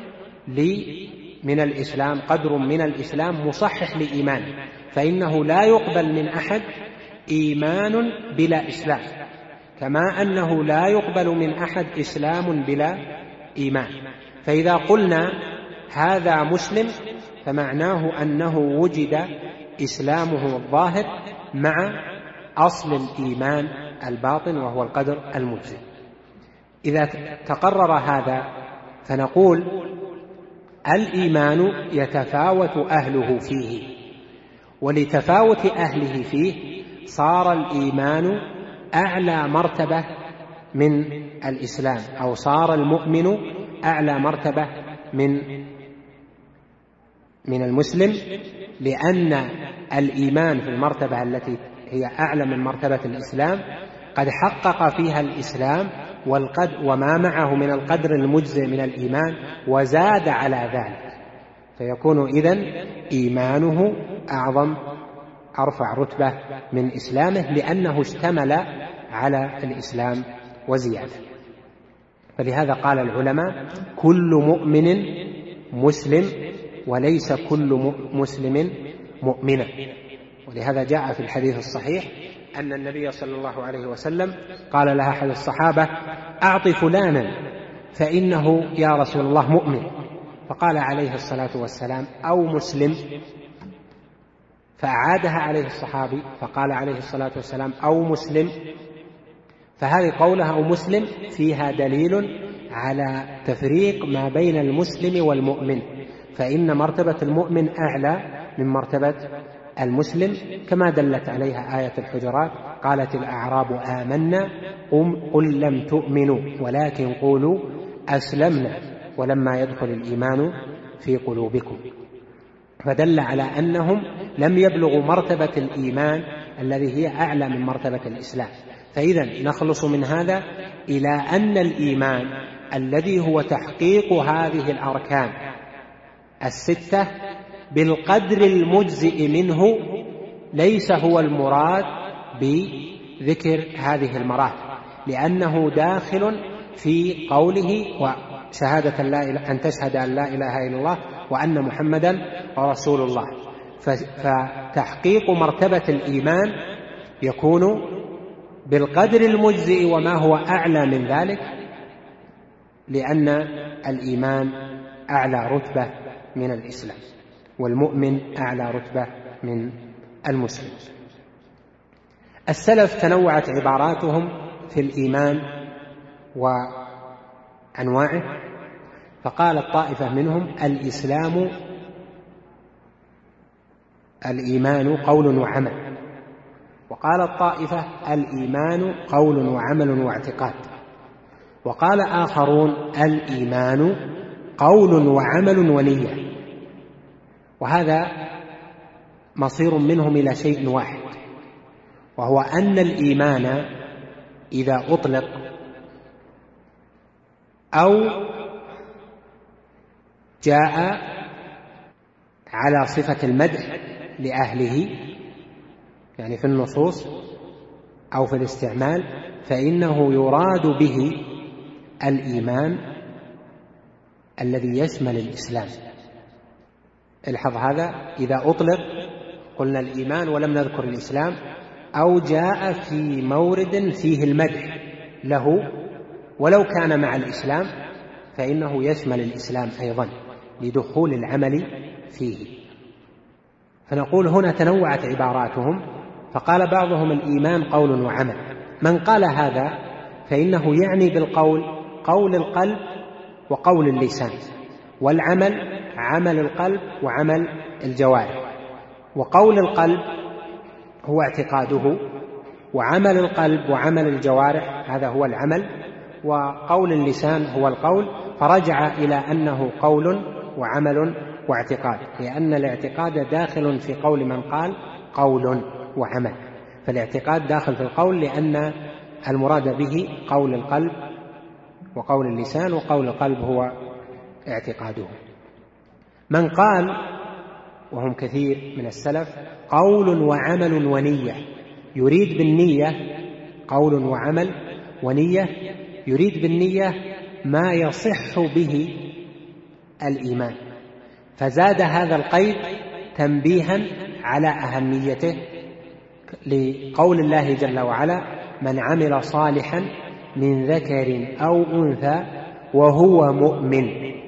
لي من الإسلام، قدر من الإسلام مصحح لإيمانه، فإنه لا يقبل من أحد إيمان بلا إسلام، كما أنه لا يقبل من أحد إسلام بلا إيمان. فإذا قلنا هذا مسلم فمعناه أنه وجد إسلامه الظاهر مع أصل الإيمان الباطن وهو القدر المجزئ. إذا تقرر هذا فنقول الإيمان يتفاوت أهله فيه، ولتفاوت أهله فيه صار الإيمان أعلى مرتبة من الإسلام، أو صار المؤمن أعلى مرتبة من من المسلم، لأن الإيمان في المرتبة التي هي أعلى من مرتبة الإسلام قد حقق فيها الإسلام والقد وما معه من القدر المجزئ من الإيمان وزاد على ذلك، فيكون إذن إيمانه أعظم أرفع رتبة من إسلامه، لأنه اشتمل على الإسلام وزيادة. فلهذا قال العلماء: كل مؤمن مسلم وليس كل مسلم مؤمنا. ولهذا جاء في الحديث الصحيح أن النبي صلى الله عليه وسلم قال لها أحد الصحابة: أعط فلانا فإنه يا رسول الله مؤمن، فقال عليه الصلاة والسلام: أو مسلم، فأعادها عليه الصحابي فقال عليه الصلاة والسلام: أو مسلم. فهذه قولها أو مسلم فيها دليل على تفريق ما بين المسلم والمؤمن، فإن مرتبة المؤمن أعلى من مرتبة المسلم، كما دلت عليها آية الحجرات: قالت الأعراب آمنا قل لم تؤمنوا ولكن قولوا أسلمنا ولما يدخل الإيمان في قلوبكم. فدل على أنهم لم يبلغوا مرتبة الإيمان الذي هي أعلى من مرتبة الإسلام. فإذا نخلص من هذا إلى أن الإيمان الذي هو تحقيق هذه الأركان الستة بالقدر المجزئ منه ليس هو المراد بذكر هذه المراتب، لأنه داخل في قوله وشهادة أن تشهد أن لا إله إلا الله وأن محمدا رسول الله. فتحقيق مرتبة الإيمان يكون بالقدر المجزئ وما هو أعلى من ذلك، لأن الإيمان أعلى رتبة من الإسلام والمؤمن أعلى رتبة من المسلم. السلف تنوعت عباراتهم في الإيمان وأنواعه، فقالت طائفة منهم: الإسلام الإيمان قول وعمل. وقالت طائفة: الإيمان قول وعمل واعتقاد. وقال آخرون: الإيمان قول وعمل ونية. وهذا مصير منهم إلى شيء واحد، وهو أن الإيمان إذا أطلق أو جاء على صفة المدح لأهله، يعني في النصوص أو في الاستعمال، فإنه يراد به الإيمان الذي يشمل الإسلام. الحظ هذا: إذا أطلق قلنا الإيمان ولم نذكر الإسلام، أو جاء في مورد فيه المدح له ولو كان مع الإسلام فإنه يشمل الإسلام أيضا لدخول العمل فيه. فنقول هنا تنوعت عباراتهم، فقال بعضهم: الإيمان قول وعمل. من قال هذا فإنه يعني بالقول قول القلب وقول اللسان، والعمل عمل القلب وعمل الجوارح. وقول القلب هو اعتقاده، وعمل القلب وعمل الجوارح هذا هو العمل، وقول اللسان هو القول. فرجع إلى أنه قول وعمل واعتقاد، لأن الاعتقاد داخل في قول من قال قول وعمل، فالاعتقاد داخل في القول، لأن المراد به قول القلب وقول اللسان، وقول القلب هو اعتقاده. من قال، وهم كثير من السلف، قول وعمل ونية، يريد بالنية قول وعمل ونية، يريد بالنية ما يصح به الإيمان، فزاد هذا القيد تنبيها على أهميته، لقول الله جل وعلا: من عمل صالحا من ذكر أو أنثى وهو مؤمن.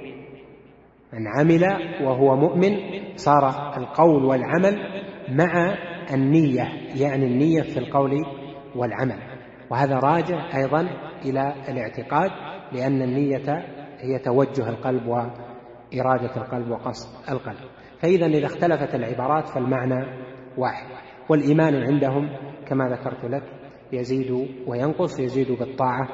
من عمل وهو مؤمن، صار القول والعمل مع النية، يعني النية في القول والعمل. وهذا راجع أيضا إلى الاعتقاد، لأن النية هي توجه القلب وإرادة القلب وقصد القلب. فإذا إذا اختلفت العبارات فالمعنى واحد. والإيمان عندهم كما ذكرت لك يزيد وينقص، يزيد بالطاعة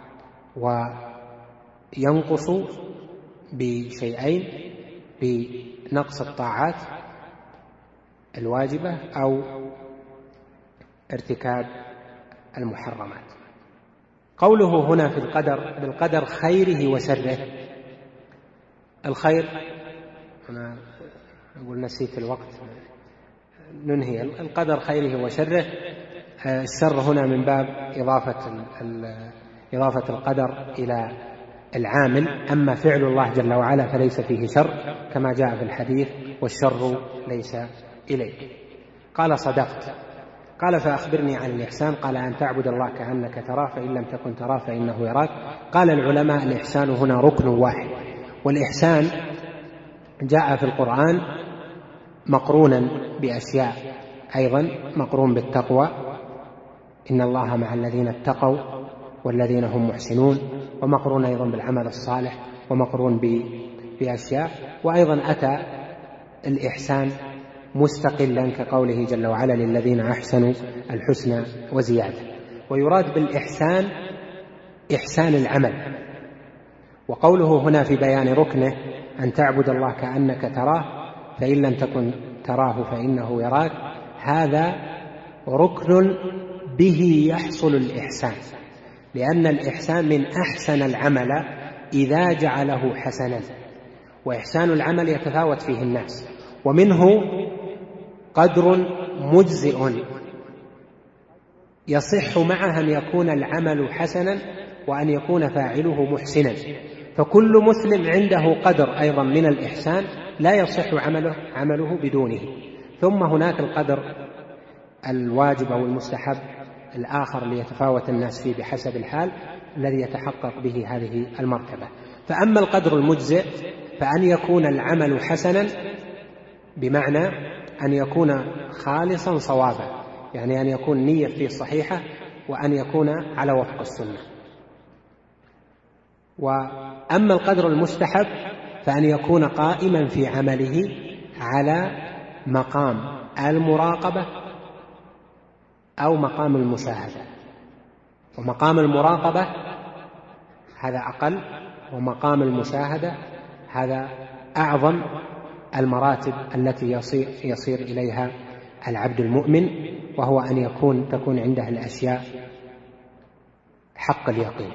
وينقص بشيئين: بنقص الطاعات الواجبة أو ارتكاب المحرمات. قوله هنا في القدر بالقدر خيره وشره، الخير أنا أقول نسيت الوقت ننهي. القدر خيره وشره، الشر هنا من باب إضافة إضافة القدر إلى العامل، أما فعل الله جل وعلا فليس فيه شر كما جاء في الحديث: والشر ليس إليك. قال: صدقت. قال: فأخبرني عن الإحسان. قال: أن تعبد الله كأنك تراه فإن لم تكن تراه فإنه يراك. قال العلماء: الإحسان هنا ركن واحد، والإحسان جاء في القرآن مقرونا بأشياء أيضا، مقرون بالتقوى: إن الله مع الذين اتقوا والذين هم محسنون، ومقرون أيضا بالعمل الصالح، ومقرون بأشياء. وأيضا أتى الإحسان مستقلا كقوله جل وعلا: للذين أحسنوا الحسنى وزيادة. ويراد بالإحسان إحسان العمل. وقوله هنا في بيان ركنه: أن تعبد الله كأنك تراه فإن لم تكن تراه فإنه يراك، هذا ركن به يحصل الإحسان، لأن الإحسان من أحسن العمل إذا جعله حسنا، وإحسان العمل يتفاوت فيه الناس، ومنه قدر مجزئ يصح معه أن يكون العمل حسنا وأن يكون فاعله محسنا. فكل مسلم عنده قدر أيضا من الإحسان لا يصح عمله, عمله بدونه. ثم هناك القدر الواجب أو المستحب الآخر ليتفاوت الناس فيه بحسب الحال الذي يتحقق به هذه المرتبة. فأما القدر المجزئ فأن يكون العمل حسنا، بمعنى أن يكون خالصا صوابا، يعني أن يكون نية فيه صحيحة وأن يكون على وفق السنة. وأما القدر المستحب فأن يكون قائما في عمله على مقام المراقبة أو مقام المشاهدة. ومقام المراقبة هذا أقل، ومقام المشاهدة هذا أعظم المراتب التي يصير, يصير إليها العبد المؤمن، وهو أن يكون تكون عنده الأشياء حق اليقين.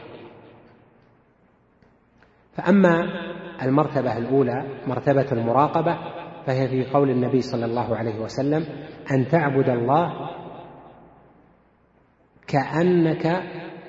فأما المرتبة الأولى مرتبة المراقبة فهي في قول النبي صلى الله عليه وسلم: أن تعبد الله كأنك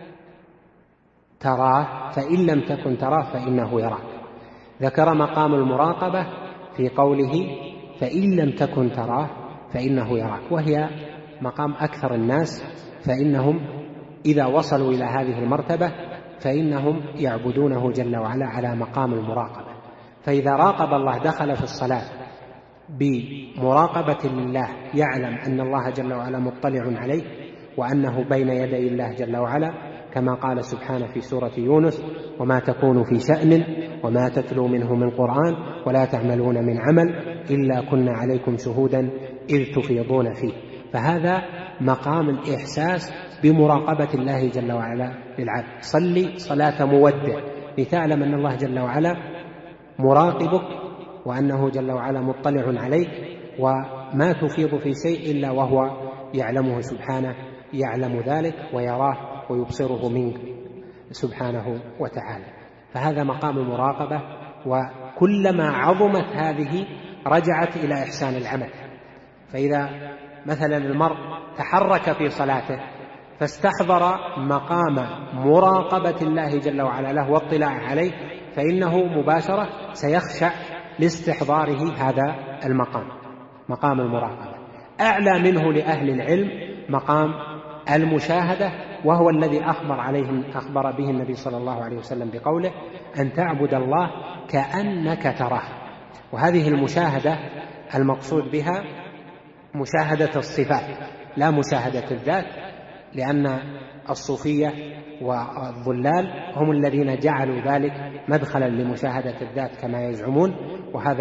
تراه فإن لم تكن تراه فإنه يراك. ذكر مقام المراقبة في قوله: فإن لم تكن تراه فإنه يراك، وهي مقام أكثر الناس، فإنهم إذا وصلوا إلى هذه المرتبة فإنهم يعبدونه جل وعلا على مقام المراقبة. فإذا راقب الله دخل في الصلاة بمراقبة لله، يعلم أن الله جل وعلا مطلع عليه وأنه بين يدي الله جل وعلا، كما قال سبحانه في سورة يونس: وما تكون في شأن وما تتلو منه من قرآن ولا تعملون من عمل إلا كنا عليكم شهودا إذ تفيضون فيه. فهذا مقام الإحساس بمراقبة الله جل وعلا للعبد. صلي صلاة مودع لتعلم أن الله جل وعلا مراقبك وأنه جل وعلا مطلع عليك، وما تفيض في شيء إلا وهو يعلمه سبحانه، يعلم ذلك ويراه ويبصره منك سبحانه وتعالى. فهذا مقام المراقبة، وكلما عظمت هذه رجعت إلى إحسان العمل. فإذا مثلا المرء تحرك في صلاته فاستحضر مقام مراقبة الله جل وعلا له واطلاع عليه، فإنه مباشرة سيخشع لاستحضاره هذا المقام، مقام المراقبة. أعلى منه لأهل العلم مقام المشاهدة، وهو الذي أخبر عليه أخبر به النبي صلى الله عليه وسلم بقوله: أن تعبد الله كأنك تراه. وهذه المشاهدة المقصود بها مشاهدة الصفات لا مشاهدة الذات، لأن الصوفية والضلال هم الذين جعلوا ذلك مدخلا لمشاهدة الذات كما يزعمون، وهذا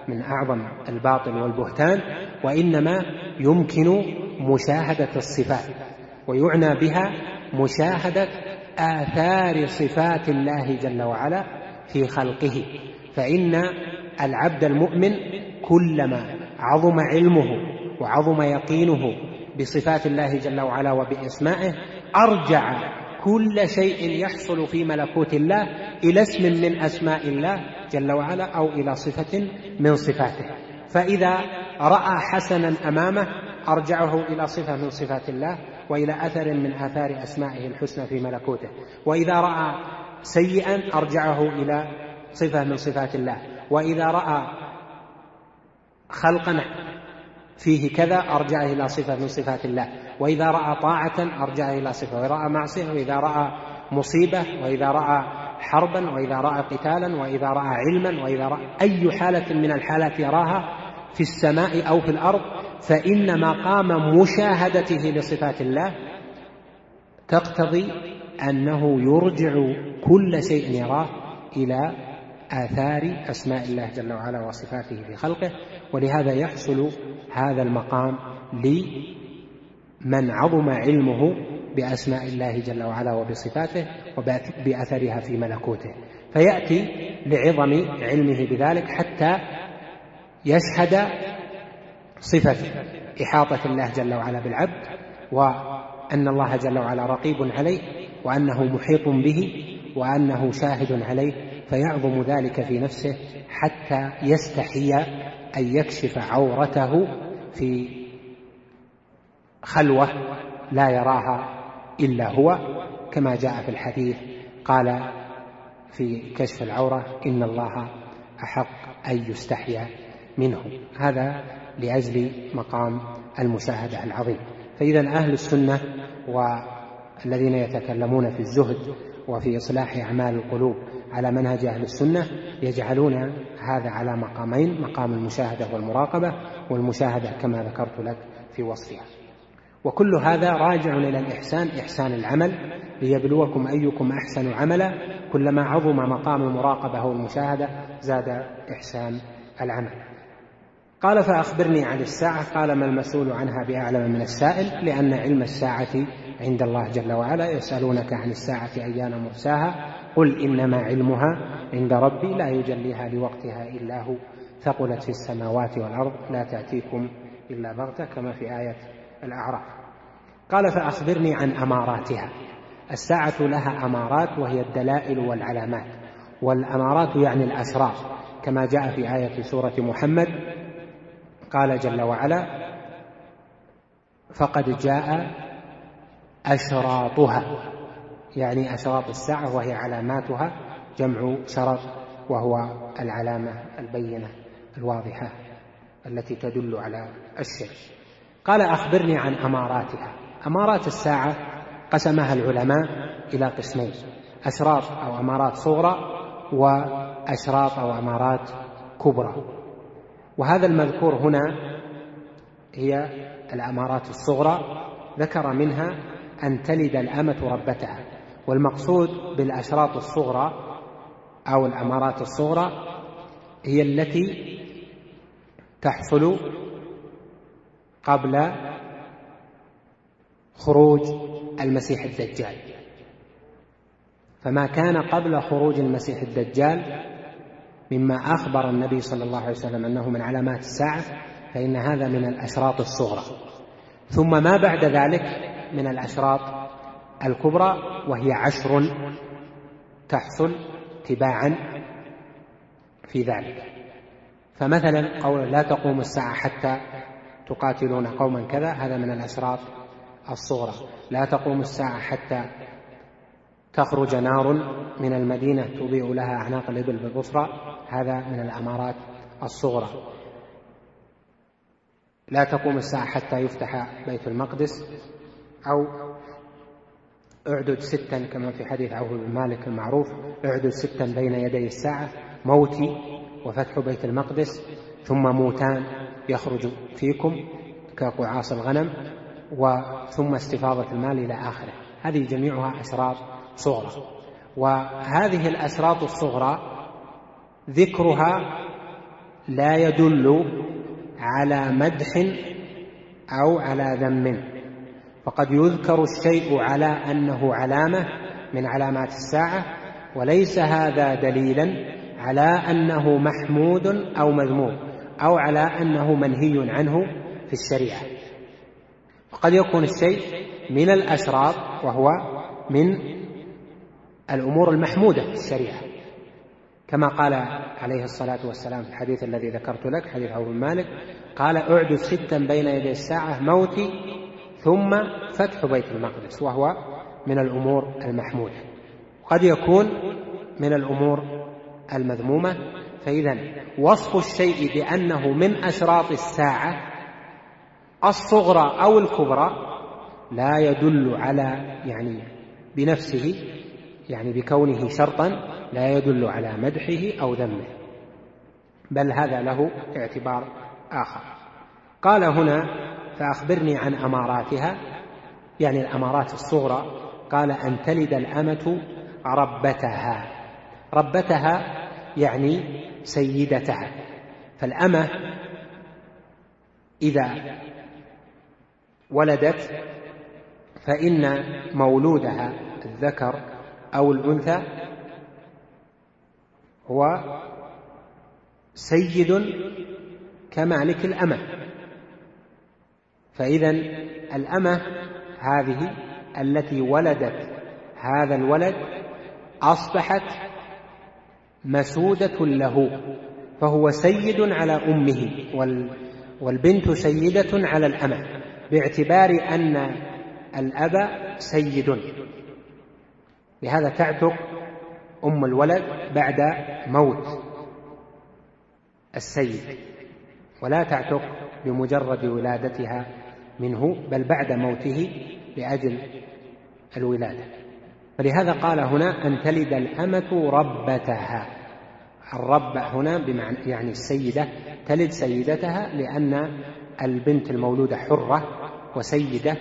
من أعظم الباطل والبهتان، وإنما يمكن مشاهدة الصفات، ويعنى بها مشاهدة آثار صفات الله جل وعلا في خلقه. فإن العبد المؤمن كلما عظم علمه وعظم يقينه بصفات الله جل وعلا وبأسمائه أرجع كل شيء يحصل في ملكوت الله إلى اسم من أسماء الله جل وعلا أو إلى صفة من صفاته. فإذا رأى حسنا أمامه أرجعه إلى صفة من صفات الله وإلى أثر من آثار أسمائه الحسنى في ملكوته، وإذا رأى سيئا أرجعه إلى صفة من صفات الله، وإذا رأى خلقا فيه كذا أرجعه إلى صفة من صفات الله، وإذا رأى طاعة أرجعه إلى صفة، وإذا رأى معصية، وإذا رأى مصيبة، وإذا رأى حربا، وإذا رأى قتالا، وإذا رأى علما، وإذا رأى أي حالة من الحالات يراها في السماء أو في الأرض، فإن مقام مشاهدته لصفات الله تقتضي أنه يرجع كل شيء يراه إلى آثار أسماء الله جل وعلا وصفاته في خلقه. ولهذا يحصل هذا المقام لمن عظم علمه بأسماء الله جل وعلا وبصفاته وبأثرها في ملكوته، فيأتي لعظم علمه بذلك حتى يشهد صفة إحاطة الله جل وعلا بالعبد، وأن الله جل وعلا رقيب عليه، وأنه محيط به، وأنه شاهد عليه، فيعظم ذلك في نفسه حتى يستحي أن يكشف عورته في خلوة لا يراها إلا هو، كما جاء في الحديث قال في كشف العورة إن الله أحق أن يستحيا منه. هذا لأجل مقام المشاهدة العظيم. فإذا أهل السنة والذين يتكلمون في الزهد وفي إصلاح أعمال القلوب على منهج أهل السنة يجعلون هذا على مقامين: مقام المشاهدة والمراقبة، والمشاهدة كما ذكرت لك في وصفها. وكل هذا راجع إلى الإحسان، إحسان العمل، ليبلوكم أيكم أحسن عملا. كلما عظم مقام المراقبة والمشاهدة زاد إحسان العمل. قال: فأخبرني عن الساعة. قال: ما المسؤول عنها بأعلم من السائل، لأن علم الساعة عند الله جل وعلا. يسألونك عن الساعة أيان مرساها، قل إنما علمها عند ربي لا يجليها لوقتها إلا هو، ثقلت في السماوات والأرض لا تأتيكم إلا بغتة، كما في آية الأعراف. قال: فأخبرني عن أماراتها. الساعة لها أمارات، وهي الدلائل والعلامات، والأمارات يعني الأشراط، كما جاء في آية سورة محمد قال جل وعلا: فقد جاء أشراطها، يعني أشراط الساعة وهي علاماتها، جمع شرط، وهو العلامة البينة الواضحة التي تدل على الشيء. قال: أخبرني عن أماراتها. أمارات الساعة قسمها العلماء إلى قسمين: أشراط أو أمارات صغرى، وأشراط أو أمارات كبرى. وهذا المذكور هنا هي الأمارات الصغرى، ذكر منها أن تلد الأمة ربتها. والمقصود بالأشراط الصغرى أو الأمارات الصغرى هي التي تحصل قبل خروج المسيح الدجال. فما كان قبل خروج المسيح الدجال مما أخبر النبي صلى الله عليه وسلم أنه من علامات الساعة، فإن هذا من الأشراط الصغرى. ثم ما بعد ذلك من الأشراط الكبرى، وهي عشر تحصل تباعا في ذلك. فمثلا قول لا تقوم الساعة حتى تقاتلون قوما كذا، هذا من الأشراط الصغرى. لا تقوم الساعة حتى تخرج نار من المدينة تضيء لها أعناق الإبل بالبصرى، هذا من الأمارات الصغرى. لا تقوم الساعة حتى يفتح بيت المقدس، أو اعدد ستا كما في حديث عوف بن مالك المعروف: اعدد ستا بين يدي الساعة: موتي وفتح بيت المقدس، ثم موتان يخرج فيكم كقعاص الغنم، وثم استفاضة المال إلى آخره. هذه جميعها أشراط لا يدل على مدح أو على ذم، فقد يذكر الشيء على أنه علامة من علامات الساعة، وليس هذا دليلا على أنه محمود أو مذموم أو على أنه منهي عنه في الشريعة. وقد يكون الشيء من الأشراط وهو من الأمور المحمودة في الشريعة، كما قال عليه الصلاة والسلام في الحديث الذي ذكرت لك، حديث عوف بن مالك، قال: أعدد ستا بين يدي الساعة: موتي ثم فتح بيت المقدس، وهو من الأمور المحمودة. قد يكون من الأمور المذمومة. فإذا وصف الشيء بأنه من أشراط الساعة الصغرى أو الكبرى لا يدل على يعني بنفسه، يعني بكونه شرطا، لا يدل على مدحه أو ذمه، بل هذا له اعتبار آخر. قال هنا: فأخبرني عن أماراتها، يعني الأمارات الصغرى. قال: أن تلد الأمة ربتها. ربتها يعني سيدتها. فالأمة إذا ولدت فإن مولودها الذكر أو الأنثى هو سيد كمالك الأمة. فإذا الأمة هذه التي ولدت هذا الولد أصبحت مسودة له، فهو سيد على أمه، والبنت سيدة على الأمة، باعتبار أن الأب سيد. لهذا تعتق أم الولد بعد موت السيد، ولا تعتق بمجرد ولادتها منه، بل بعد موته لأجل الولادة. فلهذا قال هنا: أن تلد الأمة ربتها. الرب هنا بمعنى يعني السيدة، تلد سيدتها، لأن البنت المولودة حرة وسيدة.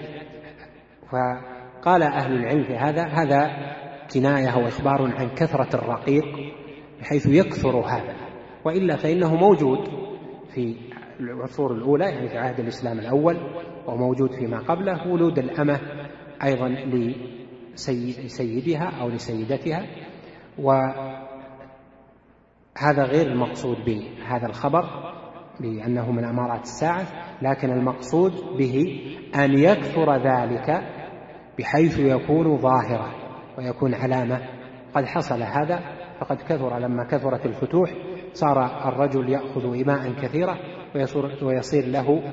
فقال أهل العلم في هذا هذا كناية وإخبار عن كثرة الرقيق بحيث يكثر هذا، وإلا فإنه موجود في العصور الأولى، يعني في عهد الإسلام الأول، وموجود فيما قبله ولود الأمة أيضا لسيدها أو لسيدتها. وهذا غير المقصود بهذا الخبر بأنه من أمارات الساعة، لكن المقصود به أن يكثر ذلك بحيث يكون ظاهرا ويكون علامة. قد حصل هذا، فقد كثر لما كثرت الفتوح، صار الرجل يأخذ إماء كثيرة ويصير له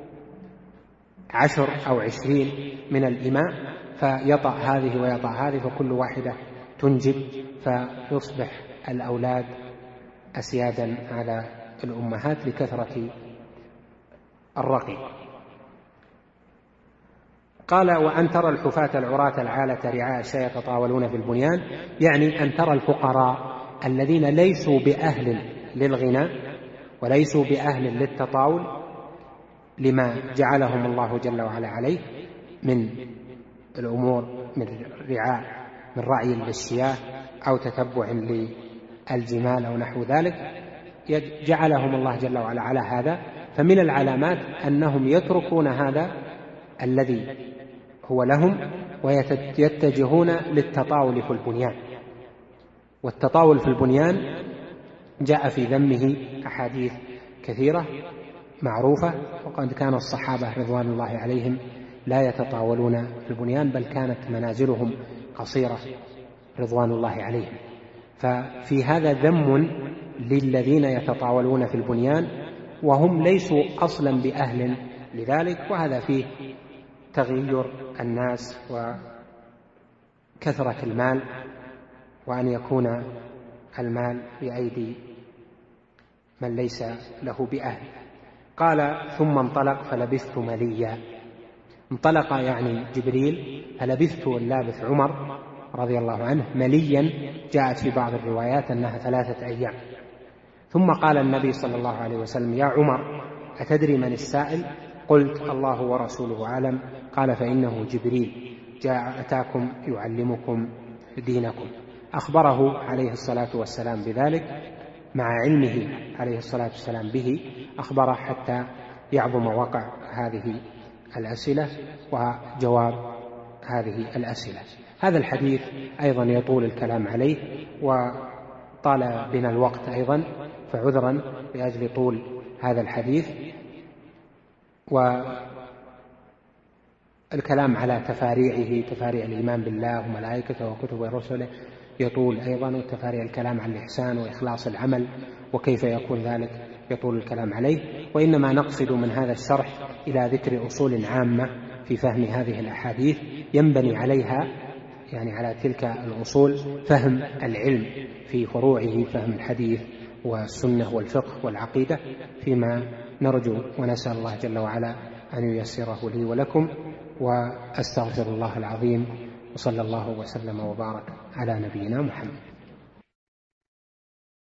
عشر أو عشرين من الإماء، فيطأ هذه ويطأ هذه، فكل واحدة تنجب، فيصبح الأولاد أسيادا على الأمهات لكثرة الرقيق. قال: وأن ترى الحفاة العراة العالة رعاء الشاة يتطاولون في البنيان، يعني أن ترى الفقراء الذين ليسوا بأهل للغنى وليسوا بأهل للتطاول لما جعلهم الله جل وعلا عليه من الأمور، من رعاء، من رعي للشياه أو تتبع للجمال أو نحو ذلك، جعلهم الله جل وعلا على هذا. فمن العلامات أنهم يتركون هذا الذي هو لهم ويتجهون للتطاول في البنيان. والتطاول في البنيان جاء في ذمه أحاديث كثيرة معروفة، وقد كان الصحابة رضوان الله عليهم لا يتطاولون في البنيان، بل كانت منازلهم قصيرة رضوان الله عليهم. ففي هذا ذم للذين يتطاولون في البنيان وهم ليسوا أصلا بأهل لذلك، وهذا فيه تغير الناس وكثرة المال، وأن يكون المال بأيدي من ليس له بأهل. قال: ثم انطلق فلبثت مليا. انطلق يعني جبريل، فلبثت اللابث عمر رضي الله عنه مليا، جاءت في بعض الروايات أنها ثلاثة أيام. ثم قال النبي صلى الله عليه وسلم: يا عمر أتدري من السائل؟ قلت: الله ورسوله أعلم. قال: فإنه جبريل جاء أتاكم يعلمكم دينكم. أخبره عليه الصلاة والسلام بذلك، مع علمه عليه الصلاة والسلام به أخبره حتى يعظم وقع هذه الأسئلة وجواب هذه الأسئلة. هذا الحديث أيضا يطول الكلام عليه وطال بنا الوقت أيضا، فعذرا لأجل طول هذا الحديث. والكلام على تفاريعه، تفاريع الإيمان بالله وملائكته وكتبه ورسله يطول أيضا، وتفاريع الكلام عن الإحسان وإخلاص العمل وكيف يكون ذلك يطول الكلام عليه. وإنما نقصد من هذا الشرح إلى ذكر أصول عامة في فهم هذه الأحاديث ينبني عليها، يعني على تلك الأصول، فهم العلم في فروعه، فهم الحديث والسنة والفقه والعقيدة، فيما نرجو ونسأل الله جل وعلا أن ييسره لي ولكم. وأستغفر الله العظيم، وصلى الله وسلم وبارك على نبينا محمد.